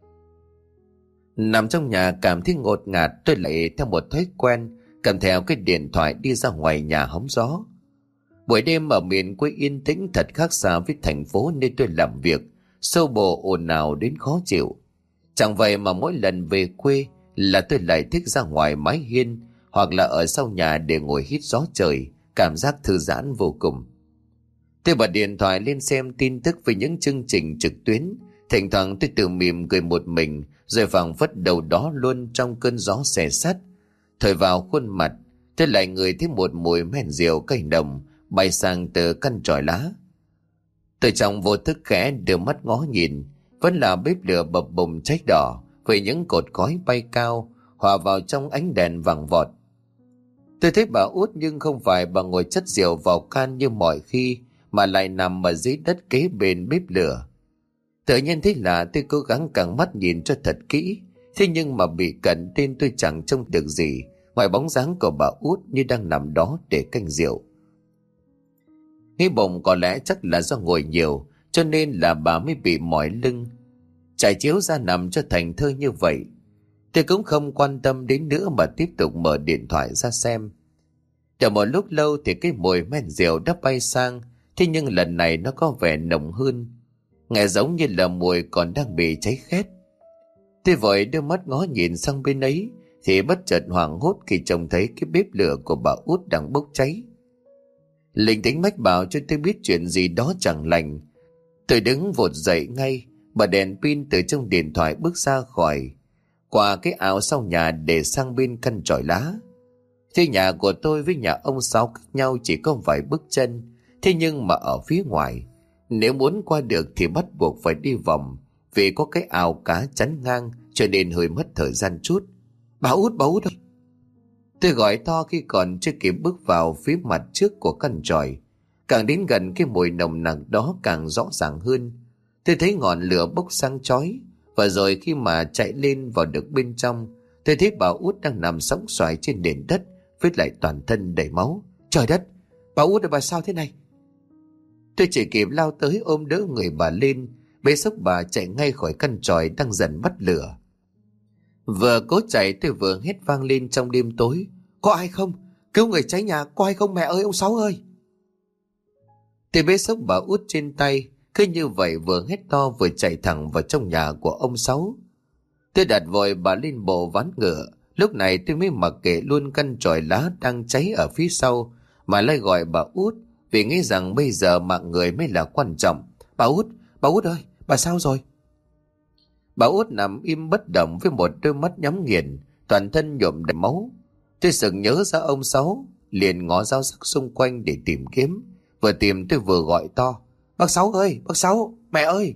Nằm trong nhà cảm thấy ngột ngạt, tôi lại theo một thói quen cầm theo cái điện thoại đi ra ngoài nhà hóng gió. Buổi đêm ở miền quê yên tĩnh thật khác xa với thành phố nơi tôi làm việc, xô bồ ồn ào đến khó chịu. Chẳng vậy mà mỗi lần về quê là tôi lại thích ra ngoài mái hiên hoặc là ở sau nhà để ngồi hít gió trời, cảm giác thư giãn vô cùng. Tôi bật điện thoại lên xem tin tức về những chương trình trực tuyến, thỉnh thoảng tôi tự mỉm cười một mình, rồi phảng phất đầu đó luôn trong cơn gió xẻ sắt thổi vào khuôn mặt. Tôi lại ngửi thấy một mùi men rượu cay nồng bay sang từ căn chòi lá. Tôi trong vô thức khẽ đưa mắt ngó nhìn, vẫn là bếp lửa bập bùng cháy đỏ với những cột khói bay cao hòa vào trong ánh đèn vàng vọt. Tôi thấy bà Út, nhưng không phải bà ngồi chất rượu vào can như mọi khi, mà lại nằm ở dưới đất kế bên bếp lửa. Tự nhiên thấy lạ, tôi cố gắng căng mắt nhìn cho thật kỹ, thế nhưng mà bị cận tên tôi chẳng trông được gì ngoài bóng dáng của bà Út như đang nằm đó để canh rượu. Nghĩ bụng có lẽ chắc là do ngồi nhiều cho nên là bà mới bị mỏi lưng, trải chiếu ra nằm cho thành thơi như vậy. Tôi cũng không quan tâm đến nữa mà tiếp tục mở điện thoại ra xem. Chờ một lúc lâu thì cái mùi men rượu đã bay sang, thế nhưng lần này nó có vẻ nồng hơn, nghe giống như là mùi còn đang bị cháy khét. Tôi vội đưa mắt ngó nhìn sang bên ấy thì bất chợt hoảng hốt khi trông thấy cái bếp lửa của bà Út đang bốc cháy. Linh tính mách bảo cho tôi biết chuyện gì đó chẳng lành. Tôi đứng vụt dậy ngay, bật đèn pin từ trong điện thoại bước ra khỏi, qua cái áo sau nhà để sang bên căn chòi lá. Thế nhà của tôi với nhà ông Sáu cách nhau chỉ có vài bước chân, thế nhưng mà ở phía ngoài, nếu muốn qua được thì bắt buộc phải đi vòng, vì có cái ao cá chắn ngang cho nên hơi mất thời gian chút. Bà Út ơi! Tôi gọi to khi còn chưa kịp bước vào phía mặt trước của căn chòi. Càng đến gần, cái mùi nồng nặc đó càng rõ ràng hơn. Tôi thấy ngọn lửa bốc sáng chói, và rồi khi mà chạy lên vào được bên trong, tôi thấy bà Út đang nằm sóng xoài trên nền đất với lại toàn thân đầy máu. Trời đất! Bà Út ơi, bà sao thế này? Tôi chỉ kịp lao tới ôm đỡ người bà lên, bế xốc bà chạy ngay khỏi căn chòi đang dần bắt lửa. Vừa cố chạy tôi vừa hét vang lên trong đêm tối: Có ai không? Cứu người cháy nhà, có ai không mẹ ơi, ông Sáu ơi! Tôi bế xốc bà Út trên tay, cứ như vậy vừa hét to vừa chạy thẳng vào trong nhà của ông Sáu. Tôi đặt vội bà lên bộ ván ngựa. Lúc này tôi mới mặc kệ luôn căn chòi lá đang cháy ở phía sau, mà lại gọi bà Út, vì nghĩ rằng bây giờ mạng người mới là quan trọng. Bà Út ơi, bà sao rồi? Bà Út nằm im bất động với một đôi mắt nhắm nghiền, toàn thân nhuộm đầy máu. Tôi sực nhớ ra ông Sáu, liền ngó dao sắc xung quanh để tìm kiếm. Vừa tìm tôi vừa gọi to: Bác Sáu ơi, bác Sáu, mẹ ơi!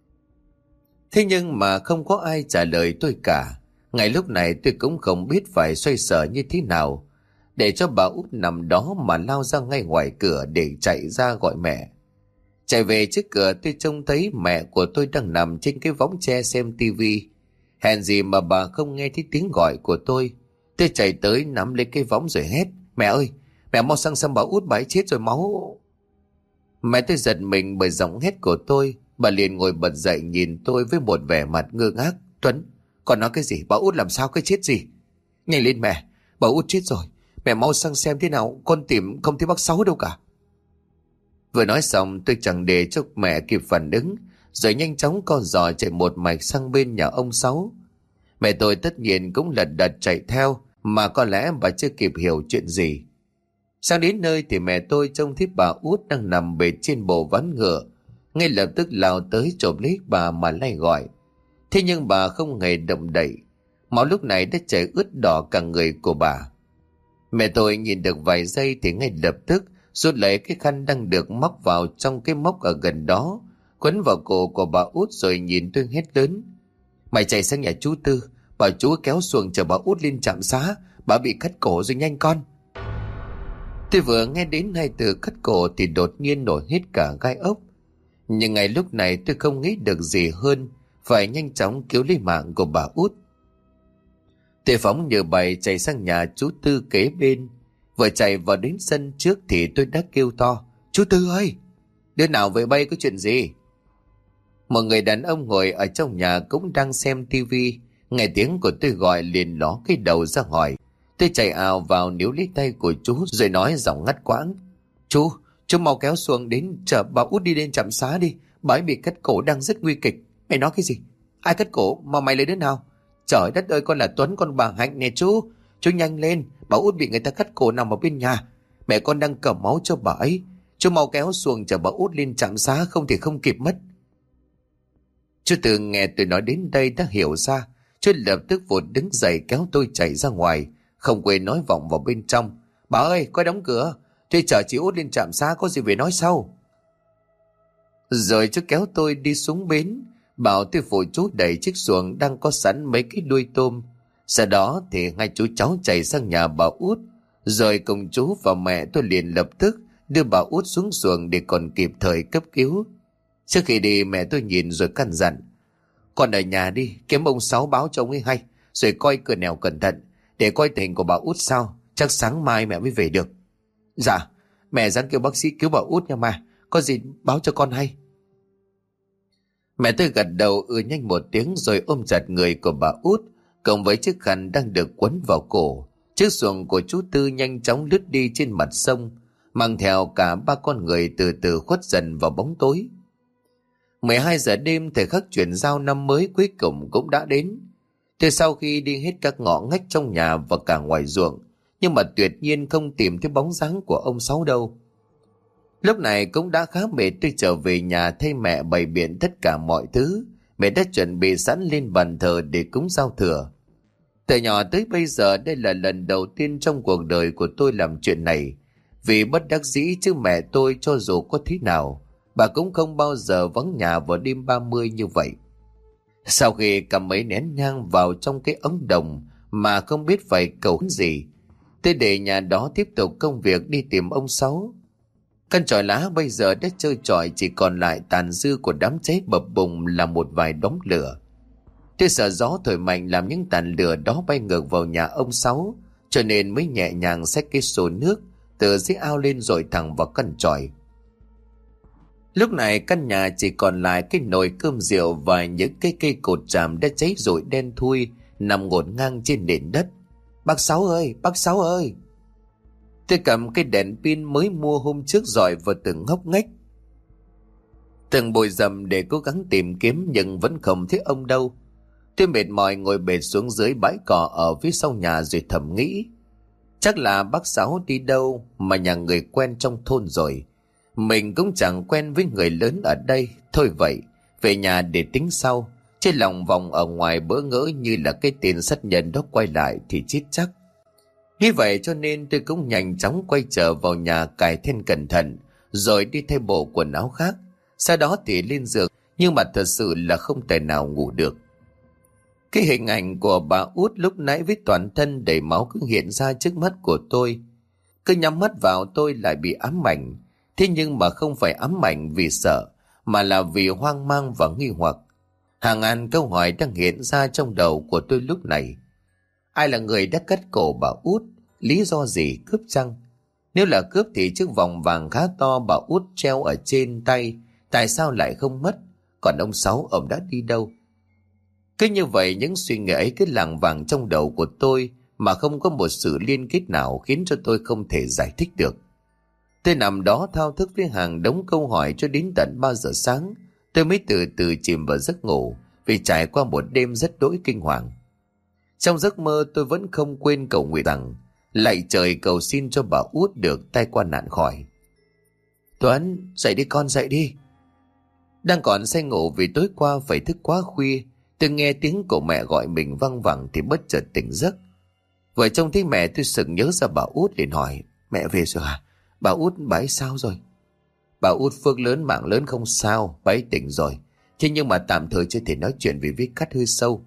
Thế nhưng mà không có ai trả lời tôi cả. Ngay lúc này tôi cũng không biết phải xoay sở như thế nào để cho bà Út nằm đó, mà lao ra ngay ngoài cửa để chạy ra gọi mẹ. Chạy về trước cửa tôi trông thấy mẹ của tôi đang nằm trên cái võng tre xem tivi. Hèn gì mà bà không nghe thấy tiếng gọi của tôi. Tôi chạy tới nắm lấy cái võng rồi hét: Mẹ ơi, mẹ mau sang xem bà Út, bà ấy chết rồi, máu! Mẹ tôi giật mình bởi giọng hét của tôi. Bà liền ngồi bật dậy nhìn tôi với một vẻ mặt ngơ ngác: Tuấn, con nói cái gì? Bà Út làm sao, cái chết gì? Nhanh lên mẹ, bà Út chết rồi. Mẹ mau sang xem thế nào, con tìm không thấy bác Sáu đâu cả. Vừa nói xong tôi chẳng để cho mẹ kịp phản ứng, rồi nhanh chóng co giò chạy một mạch sang bên nhà ông Sáu. Mẹ tôi tất nhiên cũng lật đật chạy theo, mà có lẽ bà chưa kịp hiểu chuyện gì. Sang đến nơi thì mẹ tôi trông thấy bà Út đang nằm bệt trên bộ ván ngựa, ngay lập tức lao tới chộp lấy bà mà lay gọi. Thế nhưng bà không hề động đậy, máu lúc này đã chảy ướt đỏ cả người của bà. Mẹ tôi nhìn được vài giây thì ngay lập tức rút lấy cái khăn đang được móc vào trong cái móc ở gần đó, quấn vào cổ của bà Út, rồi nhìn tôi hét lớn: Mày chạy sang nhà chú Tư, bảo chú kéo xuồng chở bà Út lên trạm xá, bà bị cắt cổ rồi, nhanh con! Tôi vừa nghe đến hai từ cắt cổ thì đột nhiên nổi hết cả gai ốc. Nhưng ngay lúc này tôi không nghĩ được gì hơn, phải nhanh chóng cứu lấy mạng của bà Út. Tôi phóng như bay chạy sang nhà chú Tư kế bên. Vừa chạy vào đến sân trước thì tôi đã kêu to: "Chú Tư ơi, đứa nào về bay, có chuyện gì?" Một người đàn ông ngồi ở trong nhà cũng đang xem tivi, nghe tiếng của tôi gọi liền ló cái đầu ra hỏi. Tôi chạy ào vào níu lấy tay của chú rồi nói giọng ngắt quãng: Chú mau kéo xuồng đến chở bà út đi lên trạm xá đi. Bà ấy bị cắt cổ đang rất nguy kịch." "Mày nói cái gì? Ai cắt cổ? Mà mày lấy đứa nào?" "Trời đất ơi, con là Tuấn, con bà Hạnh nè chú. Chú nhanh lên, bà út bị người ta cắt cổ nằm ở bên nhà. Mẹ con đang cầm máu cho bà ấy. Chú mau kéo xuồng chở bà út lên trạm xá, không thì không kịp mất." Chú Tư nghe tôi nói đến đây đã hiểu ra. Chú lập tức vụt đứng dậy kéo tôi chạy ra ngoài, không quên nói vọng vào bên trong: "Bà ơi, coi đóng cửa. Tôi chở chị út lên trạm xá, có gì về nói sau." Rồi chú kéo tôi đi xuống bến, bảo tôi phụ chú đẩy chiếc xuồng đang có sẵn mấy cái đuôi tôm. Sau đó thì hai chú cháu chạy sang nhà bà út, rồi cùng chú và mẹ tôi liền lập tức đưa bà út xuống xuồng để còn kịp thời cấp cứu. Trước khi đi, mẹ tôi nhìn rồi căn dặn: "Con ở nhà đi, kiếm ông Sáu báo cho ông ấy hay, rồi coi cửa nẻo cẩn thận, để coi tình của bà út sao, chắc sáng mai mẹ mới về được." "Dạ, mẹ dáng kêu bác sĩ cứu bà út nha mà, có gì báo cho con hay." Mẹ tôi gật đầu nhanh một tiếng rồi ôm chặt người của bà út, cộng với chiếc khăn đang được quấn vào cổ. Chiếc xuồng của chú Tư nhanh chóng lướt đi trên mặt sông, mang theo cả ba con người từ từ khuất dần vào bóng tối. 12 giờ đêm, thời khắc chuyển giao năm mới cuối cùng cũng đã đến. Từ sau khi đi hết các ngõ ngách trong nhà và cả ngoài ruộng, nhưng mà tuyệt nhiên không tìm thấy bóng dáng của ông Sáu đâu. Lúc này cũng đã khá mệt, tôi trở về nhà thay mẹ bày biện tất cả mọi thứ. Mẹ đã chuẩn bị sẵn lên bàn thờ để cúng giao thừa. Từ nhỏ tới bây giờ, đây là lần đầu tiên trong cuộc đời của tôi làm chuyện này. Vì bất đắc dĩ chứ mẹ tôi cho dù có thế nào, bà cũng không bao giờ vắng nhà vào đêm 30 như vậy. Sau khi cầm mấy nén nhang vào trong cái ống đồng mà không biết phải cầu gì, tôi để nhà đó tiếp tục công việc đi tìm ông Sáu. Căn chòi lá bây giờ đã trơ trọi, chỉ còn lại tàn dư của đám cháy bập bùng là một vài đống lửa. Tôi sợ gió thổi mạnh làm những tàn lửa đó bay ngược vào nhà ông Sáu, cho nên mới nhẹ nhàng xách cái xô nước từ dưới ao lên rồi thẳng vào căn chòi. Lúc này căn nhà chỉ còn lại cái nồi cơm rượu và những cái cây cột tràm đã cháy rụi đen thui nằm ngổn ngang trên nền đất. "Bác Sáu ơi, bác Sáu ơi!" Tôi cầm cái đèn pin mới mua hôm trước dọi vào từng ngóc ngách, từng bụi rậm để cố gắng tìm kiếm, nhưng vẫn không thấy ông đâu. Tôi mệt mỏi ngồi bệt xuống dưới bãi cỏ ở phía sau nhà rồi thầm nghĩ: chắc là bác Sáu đi đâu mà nhà người quen trong thôn rồi. Mình cũng chẳng quen với người lớn ở đây. Thôi vậy, về nhà để tính sau. Chứ lòng vòng ở ngoài bỡ ngỡ như là cái tên sát nhân đó quay lại thì chết chắc. Như vậy cho nên tôi cũng nhanh chóng quay trở vào nhà cài then cẩn thận, rồi đi thay bộ quần áo khác. Sau đó thì lên giường, nhưng mà thật sự là không thể nào ngủ được. Cái hình ảnh của bà út lúc nãy với toàn thân đầy máu cứ hiện ra trước mắt của tôi. Cứ nhắm mắt vào tôi lại bị ám ảnh. Thế nhưng mà không phải ám ảnh vì sợ, mà là vì hoang mang và nghi hoặc. Hàng ngàn câu hỏi đang hiện ra trong đầu của tôi lúc này. Ai là người đã cắt cổ bà út? Lý do gì? Cướp chăng? Nếu là cướp thì chiếc vòng vàng khá to bà út treo ở trên tay, tại sao lại không mất? Còn ông Sáu, ông đã đi đâu? Cứ như vậy những suy nghĩ ấy cứ lảng vảng trong đầu của tôi, mà không có một sự liên kết nào khiến cho tôi không thể giải thích được. Tôi nằm đó thao thức với hàng đống câu hỏi cho đến tận 3 giờ sáng. Tôi mới từ từ chìm vào giấc ngủ, vì trải qua một đêm rất đỗi kinh hoàng. Trong giấc mơ tôi vẫn không quên cầu nguyện rằng lạy trời cầu xin cho bà út được tai qua nạn khỏi. "Tuấn, dậy đi con, dậy đi." Đang còn say ngủ vì tối qua phải thức quá khuya, tôi nghe tiếng của mẹ gọi mình văng vẳng thì bất chợt tỉnh giấc. Vừa trông thấy mẹ tôi sực nhớ ra bà út, liền hỏi: "Mẹ về rồi à? Bà út bà ấy sao rồi?" "Bà út phước lớn mạng lớn không sao, bà ấy tỉnh rồi. Thế nhưng mà tạm thời chưa thể nói chuyện vì vết cắt hơi sâu."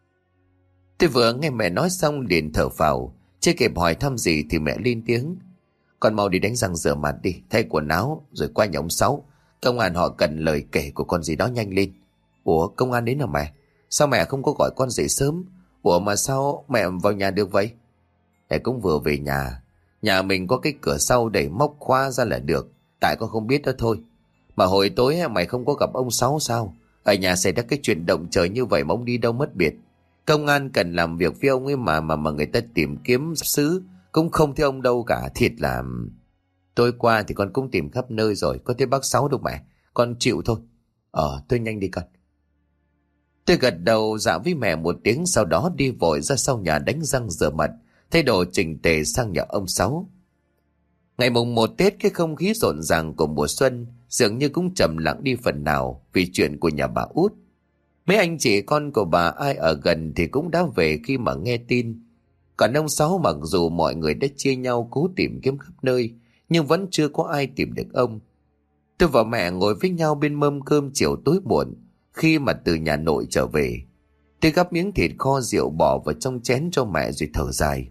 Tôi vừa nghe mẹ nói xong liền thở phào, chưa kịp hỏi thăm gì thì mẹ lên tiếng: "Con mau đi đánh răng rửa mặt đi, thay quần áo rồi qua nhà ông Sáu. Công an họ cần lời kể của con gì đó, nhanh lên." "Ủa, công an đến hả mẹ? Sao mẹ không có gọi con dậy sớm? Ủa mà sao mẹ vào nhà được vậy?" "Mẹ cũng vừa về nhà. Nhà mình có cái cửa sau đẩy móc khóa ra là được. Tại con không biết đó thôi. Mà hồi tối mày không có gặp ông Sáu sao? Ở nhà xảy ra cái chuyện động trời như vậy mà ông đi đâu mất biệt. Công an cần làm việc với ông ấy mà người ta tìm kiếm xứ cũng không thấy ông đâu cả. Thiệt là... Tối qua thì con cũng tìm khắp nơi rồi, có thấy bác Sáu đâu mẹ. Con chịu thôi. Thôi nhanh đi con. Tôi gật đầu dạ với mẹ một tiếng, sau đó đi vội ra sau nhà đánh răng rửa mặt, thay đồ chỉnh tề sang nhà ông Sáu. Ngày mùng 1 Tết, cái không khí rộn ràng của mùa xuân dường như cũng trầm lặng đi phần nào vì chuyện của nhà bà Út. Mấy anh chị con của bà ai ở gần thì cũng đã về khi mà nghe tin. Còn ông Sáu mặc dù mọi người đã chia nhau cố tìm kiếm khắp nơi, nhưng vẫn chưa có ai tìm được ông. Tôi và mẹ ngồi với nhau bên mâm cơm chiều tối muộn. Khi mà từ nhà nội trở về, tôi gắp miếng thịt kho rượu bỏ vào trong chén cho mẹ rồi thở dài.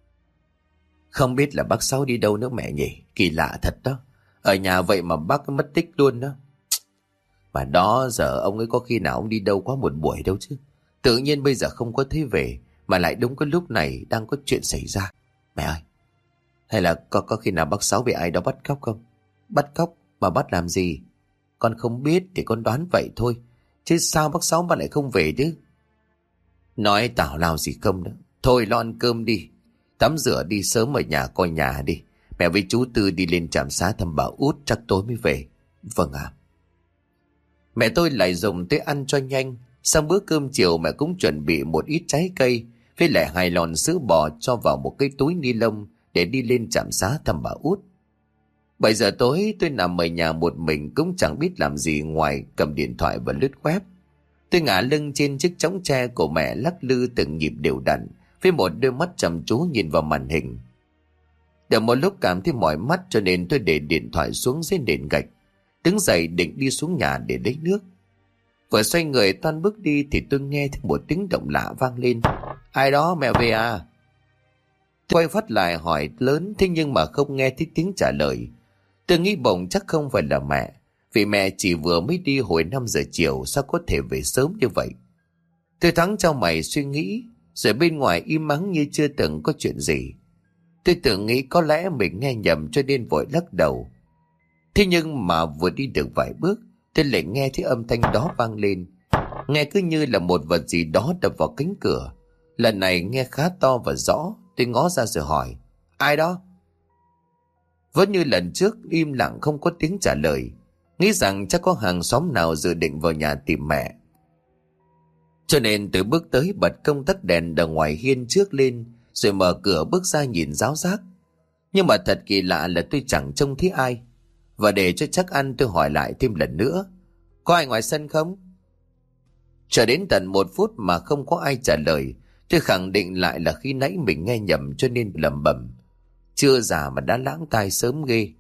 Không biết là bác Sáu đi đâu nữa mẹ nhỉ? Kỳ lạ thật đó. Ở nhà vậy mà bác mất tích luôn đó. Mà đó giờ ông ấy có khi nào ông đi đâu quá một buổi đâu chứ. Tự nhiên bây giờ không có thấy về, mà lại đúng cái lúc này đang có chuyện xảy ra. Mẹ ơi, hay là có khi nào bác Sáu bị ai đó bắt cóc không? Bắt cóc mà bắt làm gì? Con không biết thì con đoán vậy thôi. Chứ sao bác Sáu mà lại không về chứ? Nói tào lao gì không nữa. Thôi lo ăn cơm đi. Tắm rửa đi, sớm ở nhà coi nhà đi. Mẹ với chú Tư đi lên trạm xá thăm bà Út, chắc tối mới về. Vâng ạ. Mẹ tôi lại dùng tới ăn cho nhanh. Xong bữa cơm chiều mẹ cũng chuẩn bị một ít trái cây với lại 2 lon sữa bò cho vào một cái túi ni lông để đi lên trạm xá thăm bà Út. 7 giờ tối tôi nằm ở nhà một mình cũng chẳng biết làm gì ngoài cầm điện thoại và lướt web. Tôi ngả lưng trên chiếc chõng tre của mẹ lắc lư từng nhịp đều đặn với một đôi mắt chăm chú nhìn vào màn hình. Được một lúc cảm thấy mỏi mắt cho nên tôi để điện thoại xuống dưới nền gạch, đứng dậy định đi xuống nhà để lấy nước. Vừa xoay người toan bước đi thì tôi nghe thấy một tiếng động lạ vang lên. Ai đó, mẹ về à? Tôi quay phát lại hỏi lớn, thế nhưng mà không nghe thấy tiếng trả lời. Tôi nghĩ bỗng chắc không phải là mẹ, vì mẹ chỉ vừa mới đi hồi 5 giờ chiều, sao có thể về sớm như vậy. Tôi thắng trong mày suy nghĩ, rồi bên ngoài im ắng như chưa từng có chuyện gì. Tôi tự nghĩ có lẽ mình nghe nhầm cho nên vội lắc đầu. Thế nhưng mà vừa đi được vài bước, tôi lại nghe thấy âm thanh đó vang lên. Nghe cứ như là một vật gì đó đập vào cánh cửa. Lần này nghe khá to và rõ. Tôi ngó ra rồi hỏi, ai đó? Vẫn như lần trước, im lặng không có tiếng trả lời. Nghĩ rằng chắc có hàng xóm nào dự định vào nhà tìm mẹ. Cho nên tôi bước tới bật công tắc đèn ở ngoài hiên trước lên, rồi mở cửa bước ra nhìn ráo rác. Nhưng mà thật kỳ lạ là tôi chẳng trông thấy ai. Và để cho chắc ăn tôi hỏi lại thêm lần nữa, có ai ngoài sân không? Chờ đến tận 1 phút mà không có ai trả lời. Tôi khẳng định lại là khi nãy mình nghe nhầm cho nên lẩm bẩm, chưa già mà đã lãng tai sớm ghê.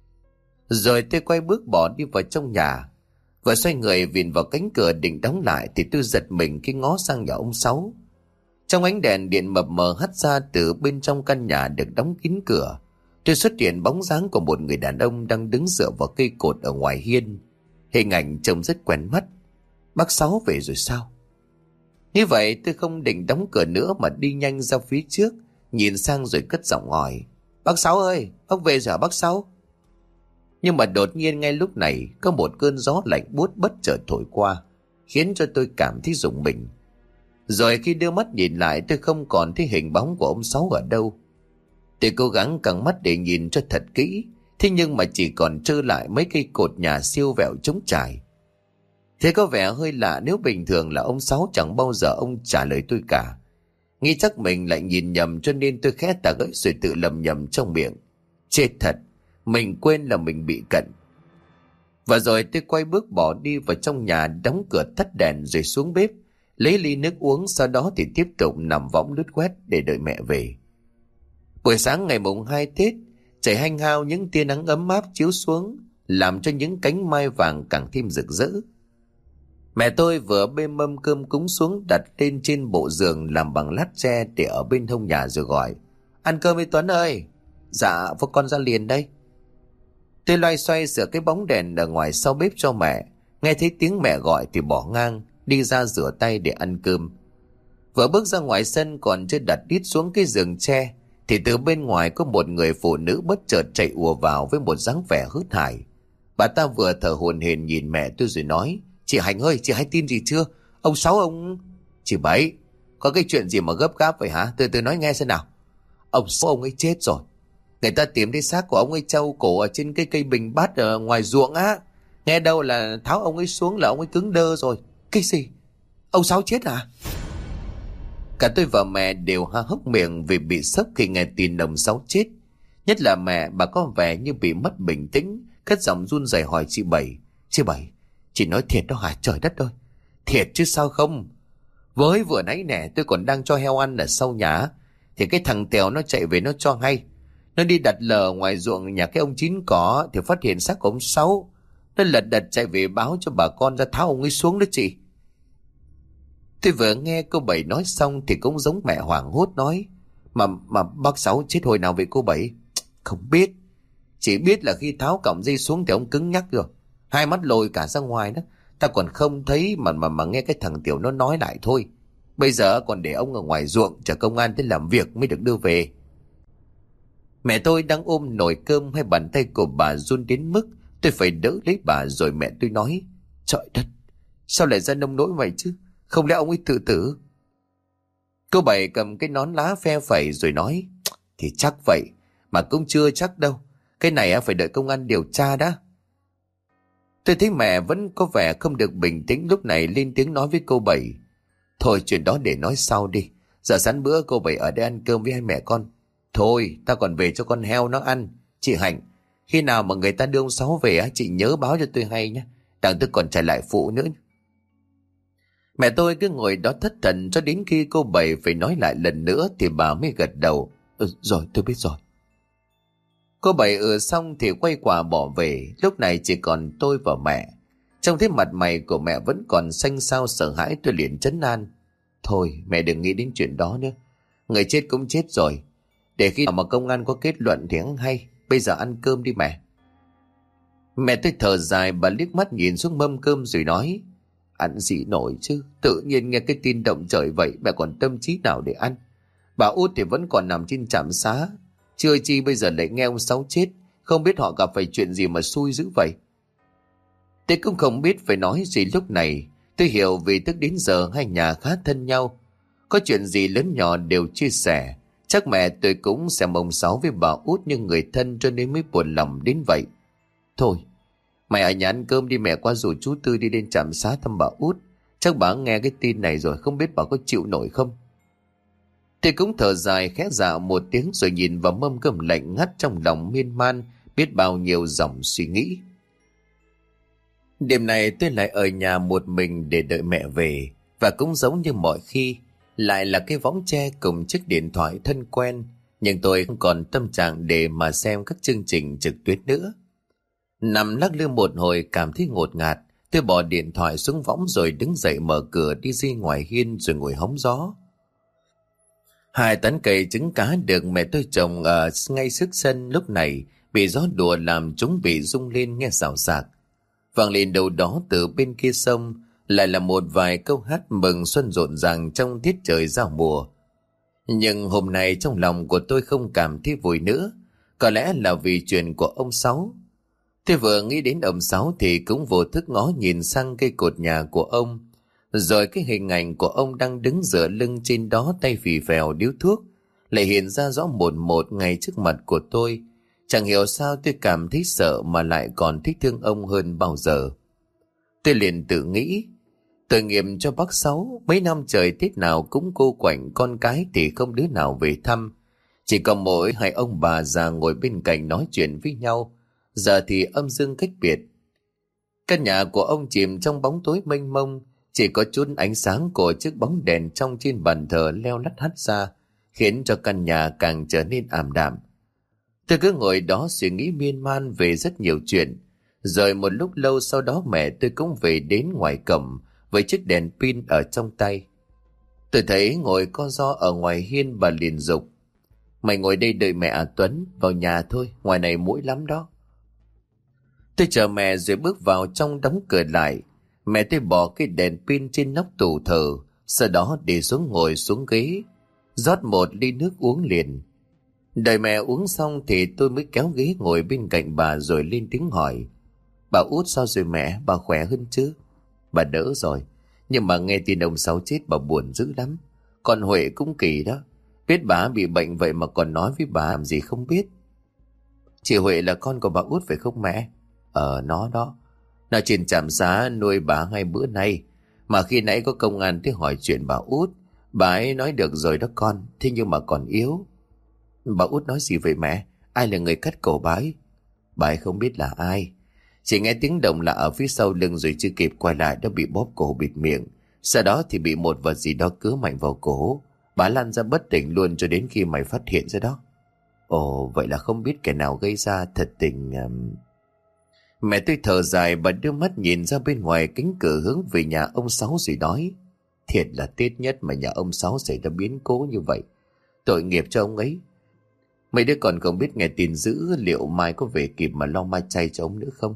Rồi tôi quay bước bỏ đi vào trong nhà. Vừa xoay người vịn vào cánh cửa định đóng lại thì tôi giật mình khi ngó sang nhà ông Sáu. Trong ánh đèn điện mập mờ hắt ra từ bên trong căn nhà được đóng kín cửa, tôi xuất hiện bóng dáng của một người đàn ông đang đứng dựa vào cây cột ở ngoài hiên. Hình ảnh trông rất quen mắt. Bác Sáu về rồi sao? Như vậy tôi không định đóng cửa nữa mà đi nhanh ra phía trước, nhìn sang rồi cất giọng hỏi, bác Sáu ơi, ông về rồi hả bác Sáu? Nhưng mà đột nhiên ngay lúc này có một cơn gió lạnh buốt bất chợt thổi qua, khiến cho tôi cảm thấy rùng mình. Rồi khi đưa mắt nhìn lại, tôi không còn thấy hình bóng của ông Sáu ở đâu. Tôi cố gắng căng mắt để nhìn cho thật kỹ, thế nhưng mà chỉ còn trơ lại mấy cây cột nhà siêu vẹo trống trải. Thế có vẻ hơi lạ, nếu bình thường là ông Sáu chẳng bao giờ ông trả lời tôi cả. Nghĩ chắc mình lại nhìn nhầm cho nên tôi khẽ tà gãy rồi tự lầm nhầm trong miệng. Chết thật, mình quên là mình bị cận. Và rồi tôi quay bước bỏ đi vào trong nhà, đóng cửa tắt đèn rồi xuống bếp, lấy ly nước uống, sau đó thì tiếp tục nằm võng lướt web để đợi mẹ về. Buổi sáng ngày mùng 2 Tết, trời hanh hao, những tia nắng ấm áp chiếu xuống, làm cho những cánh mai vàng càng thêm rực rỡ. Mẹ tôi vừa bê mâm cơm cúng xuống đặt lên trên bộ giường làm bằng lát tre để ở bên hông nhà rồi gọi, ăn cơm đi Tuấn ơi. Dạ, với con ra liền đây. Tôi loay xoay sửa cái bóng đèn ở ngoài sau bếp cho mẹ, nghe thấy tiếng mẹ gọi thì bỏ ngang đi ra rửa tay để ăn cơm. Vừa bước ra ngoài sân còn chưa đặt đít xuống cái giường tre thì từ bên ngoài có một người phụ nữ bất chợt chạy ùa vào với một dáng vẻ hớt hải. Bà ta vừa thở hổn hển nhìn mẹ tôi rồi nói: "Chị Hạnh ơi, chị hay tin gì chưa? Ông Sáu ông..." "Chị Bảy, có cái chuyện gì mà gấp gáp vậy hả? Từ từ nói nghe xem nào." "Ông Sáu ông ấy chết rồi. Người ta tìm thấy xác của ông ấy treo cổ ở trên cái cây bình bát ở ngoài ruộng á. Nghe đâu là tháo ông ấy xuống là ông ấy cứng đơ rồi." "Cái gì? Ông Sáu chết à?" Cả tôi và mẹ đều há hốc miệng vì bị sốc khi nghe tin ông Sáu chết. Nhất là mẹ, bà có vẻ như bị mất bình tĩnh, cất giọng run rẩy hỏi chị Bảy: "Chị Bảy, chị nói thiệt đó hả? Trời đất ơi, thiệt chứ sao không? Với vừa nãy nè, tôi còn đang cho heo ăn ở sau nhà, thì cái thằng Tèo nó chạy về nó cho hay. Nó đi đặt lờ ngoài ruộng nhà cái ông Chín Cỏ thì phát hiện xác của ông Sáu. Nó lật đật chạy về báo cho bà con ra tháo ông ấy xuống đó chị." Tôi vừa nghe cô Bảy nói xong thì cũng giống mẹ hoảng hốt nói: Mà bác Sáu chết hồi nào vậy cô Bảy?" "Không biết. Chỉ biết là khi tháo cọng dây xuống thì ông cứng nhắc rồi. Hai mắt lồi cả ra ngoài đó. Ta còn không thấy mà nghe cái thằng Tiểu nó nói lại thôi. Bây giờ còn để ông ở ngoài ruộng chờ công an tới làm việc mới được đưa về." Mẹ tôi đang ôm nồi cơm, hai bàn tay của bà run đến mức tôi phải đỡ lấy bà, rồi mẹ tôi nói: "Trời đất, sao lại ra nông nỗi vậy chứ? Không lẽ ông ấy tự tử?" Cô Bảy cầm cái nón lá phe phẩy rồi nói: "Thì chắc vậy, mà cũng chưa chắc đâu. Cái này phải đợi công an điều tra đã." Tôi thấy mẹ vẫn có vẻ không được bình tĩnh, lúc này lên tiếng nói với cô Bảy: "Thôi chuyện đó để nói sau đi. Giờ sẵn bữa cô Bảy ở đây ăn cơm với hai mẹ con. Thôi ta còn về cho con heo nó ăn. Chị Hạnh, khi nào mà người ta đưa ông Sáu về chị nhớ báo cho tôi hay nhé. Đặng tôi còn trả lại phụ nữa." Mẹ tôi cứ ngồi đó thất thần cho đến khi cô Bảy phải nói lại lần nữa thì bà mới gật đầu: Rồi tôi biết rồi." Cô Bảy xong thì quay quả bỏ về. Lúc này chỉ còn tôi và mẹ. Trông thấy mặt mày của mẹ vẫn còn xanh xao sợ hãi, tôi liền trấn an: "Thôi mẹ đừng nghĩ đến chuyện đó nữa. Người chết cũng chết rồi. Để khi nào mà công an có kết luận thì hắn hay. Bây giờ ăn cơm đi mẹ." Mẹ tôi thở dài, bà liếc mắt nhìn xuống mâm cơm rồi nói: "Ăn gì nổi chứ. Tự nhiên nghe cái tin động trời vậy mẹ còn tâm trí nào để ăn. Bà Út thì vẫn còn nằm trên trạm xá. Chưa chi bây giờ lại nghe ông Sáu chết. Không biết họ gặp phải chuyện gì mà xui dữ vậy." Tôi cũng không biết phải nói gì lúc này. Tôi hiểu vì tức đến giờ hai nhà khá thân nhau. Có chuyện gì lớn nhỏ đều chia sẻ. Chắc mẹ tôi cũng xem ông Sáu với bà Út như người thân cho nên mới buồn lòng đến vậy. "Thôi mày ở nhà ăn cơm đi, mẹ qua rủ chú Tư đi lên trạm xá thăm bà Út. Chắc bà nghe cái tin này rồi, không biết bà có chịu nổi không." Tôi cũng thở dài khẽ dạ một tiếng rồi nhìn vào mâm cơm lạnh ngắt, trong lòng miên man biết bao nhiêu dòng suy nghĩ. Đêm này tôi lại ở nhà một mình để đợi mẹ về. Và cũng giống như mọi khi, lại là cái võng tre cùng chiếc điện thoại thân quen. Nhưng tôi không còn tâm trạng để mà xem các chương trình trực tuyến nữa. Nằm lắc lư một hồi cảm thấy ngột ngạt, tôi bỏ điện thoại xuống võng rồi đứng dậy mở cửa đi ra ngoài hiên rồi ngồi hóng gió. 2 tấn cây trứng cá được mẹ tôi trồng ở ngay trước sân lúc này bị gió đùa làm chúng bị rung lên nghe xào xạc. Vang lên đâu đó từ bên kia sông lại là một vài câu hát mừng xuân rộn ràng trong tiết trời giao mùa. Nhưng hôm nay trong lòng của tôi không cảm thấy vui nữa, có lẽ là vì chuyện của ông Sáu. Tôi vừa nghĩ đến ông Sáu thì cũng vô thức ngó nhìn sang cây cột nhà của ông, rồi cái hình ảnh của ông đang đứng dựa lưng trên đó, tay phì phèo điếu thuốc lại hiện ra rõ một một ngay trước mặt của tôi. Chẳng hiểu sao tôi cảm thấy sợ mà lại còn thích thương ông hơn bao giờ. Tôi liền tự nghĩ, tội nghiệp cho bác Sáu, mấy năm trời Tết nào cũng cô quạnh, con cái thì không đứa nào về thăm. Chỉ còn mỗi hai ông bà già ngồi bên cạnh nói chuyện với nhau. Giờ thì âm dương cách biệt. Căn nhà của ông chìm trong bóng tối mênh mông, chỉ có chút ánh sáng của chiếc bóng đèn trong trên bàn thờ leo lắt hắt ra, khiến cho căn nhà càng trở nên ảm đạm. Tôi cứ ngồi đó suy nghĩ miên man về rất nhiều chuyện. Rồi một lúc lâu sau đó mẹ tôi cũng về đến ngoài cổng với chiếc đèn pin ở trong tay. Tôi thấy ngồi co ro ở ngoài hiên, bà liền dục: "Mày ngồi đây đợi mẹ à Tuấn, vào nhà thôi, ngoài này muỗi lắm đó." Tôi chờ mẹ rồi bước vào trong đóng cửa lại. Mẹ tôi bỏ cái đèn pin trên nóc tủ thờ, sau đó đi xuống ngồi xuống ghế, rót một ly nước uống liền. Đợi mẹ uống xong thì tôi mới kéo ghế ngồi bên cạnh bà rồi lên tiếng hỏi. Bà út sao rồi mẹ, bà khỏe hơn chứ? Bà đỡ rồi, nhưng mà nghe tin ông Sáu chết bà buồn dữ lắm. Còn Huệ cũng kỳ đó, biết bà bị bệnh vậy mà còn nói với bà làm gì không biết. Chị Huệ là con của bà út phải không mẹ? Nó đó. Nó trên trạm xá nuôi bà 2 bữa nay. Mà khi nãy có công an tới hỏi chuyện bà út, bà ấy nói được rồi đó con, thế nhưng mà còn yếu. Bà út nói gì vậy mẹ? Ai là người cắt cổ bà ấy? Bà ấy không biết là ai. Chỉ nghe tiếng động lạ ở phía sau lưng rồi chưa kịp quay lại đã bị bóp cổ bịt miệng. Sau đó thì bị một vật gì đó cứa mạnh vào cổ. Bà lăn ra bất tỉnh luôn cho đến khi mày phát hiện ra đó. Ồ, vậy là không biết kẻ nào gây ra, thật tình... Mẹ tôi thở dài, bà đưa mắt nhìn ra bên ngoài cánh cửa hướng về nhà ông Sáu rồi nói. Thiệt là tiếc nhất mà nhà ông Sáu xảy ra biến cố như vậy. Tội nghiệp cho ông ấy. Mấy đứa còn không biết nghe tin dữ liệu mai có về kịp mà lo mai chay cho ông nữa không?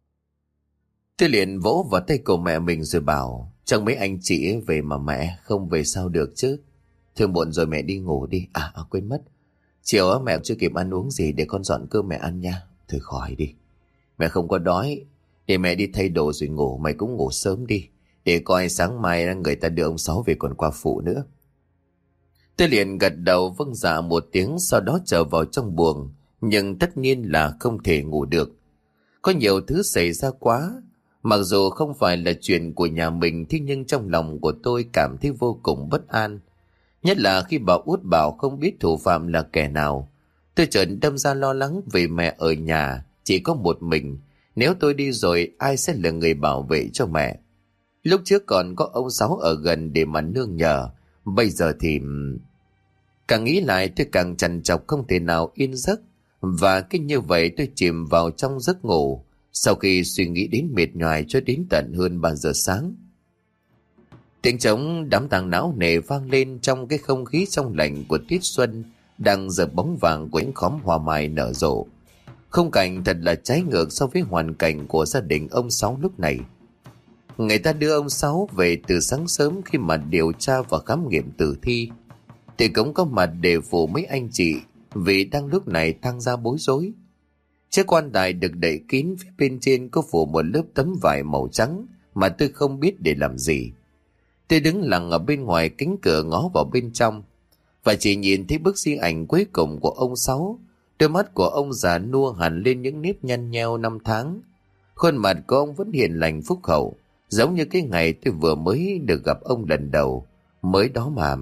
Tôi liền vỗ vào tay của mẹ mình rồi bảo, chẳng mấy anh chị ấy về mà mẹ không về sao được chứ. Thôi muộn rồi mẹ đi ngủ đi. Quên mất. Chiều á mẹ chưa kịp ăn uống gì, để con dọn cơm mẹ ăn nha. Thôi khỏi đi. Mẹ không có đói. Để mẹ đi thay đồ rồi ngủ, mày cũng ngủ sớm đi. Để coi sáng mai người ta đưa ông Sáu về còn qua phụ nữa. Tôi liền gật đầu vâng dạ một tiếng, sau đó trở vào trong buồng. Nhưng tất nhiên là không thể ngủ được. Có nhiều thứ xảy ra quá. Mặc dù không phải là chuyện của nhà mình, thế nhưng trong lòng của tôi cảm thấy vô cùng bất an. Nhất là khi bà út bảo không biết thủ phạm là kẻ nào. Tôi chợt đâm ra lo lắng vì mẹ ở nhà chỉ có một mình. Nếu tôi đi rồi ai sẽ là người bảo vệ cho mẹ? Lúc trước còn có ông Sáu ở gần để mà nương nhờ. Bây giờ thì... Càng nghĩ lại tôi càng trằn trọc không thể nào yên giấc. Và cứ như vậy tôi chìm vào trong giấc ngủ. Sau khi suy nghĩ đến mệt nhoài cho đến tận hơn 3 giờ sáng. Tiếng trống đám tang não nề vang lên trong cái không khí trong lành của tiết xuân đang dập bóng vàng của những khóm hoa mai nở rộ. Khung cảnh thật là trái ngược so với hoàn cảnh của gia đình ông Sáu lúc này. Người ta đưa ông Sáu về từ sáng sớm khi mà điều tra và khám nghiệm tử thi. Thì cũng có mặt để phụ mấy anh chị vì đang lúc này tang ra bối rối. Chiếc quan tài được đậy kín, phía bên trên có phủ một lớp tấm vải màu trắng mà tôi không biết để làm gì. Tôi đứng lặng ở bên ngoài cánh cửa ngó vào bên trong và chỉ nhìn thấy bức di ảnh cuối cùng của ông Sáu. Đôi mắt của ông già nua hẳn lên những nếp nhăn nheo năm tháng. Khuôn mặt của ông vẫn hiền lành phúc hậu, giống như cái ngày tôi vừa mới được gặp ông lần đầu. Mới đó mà...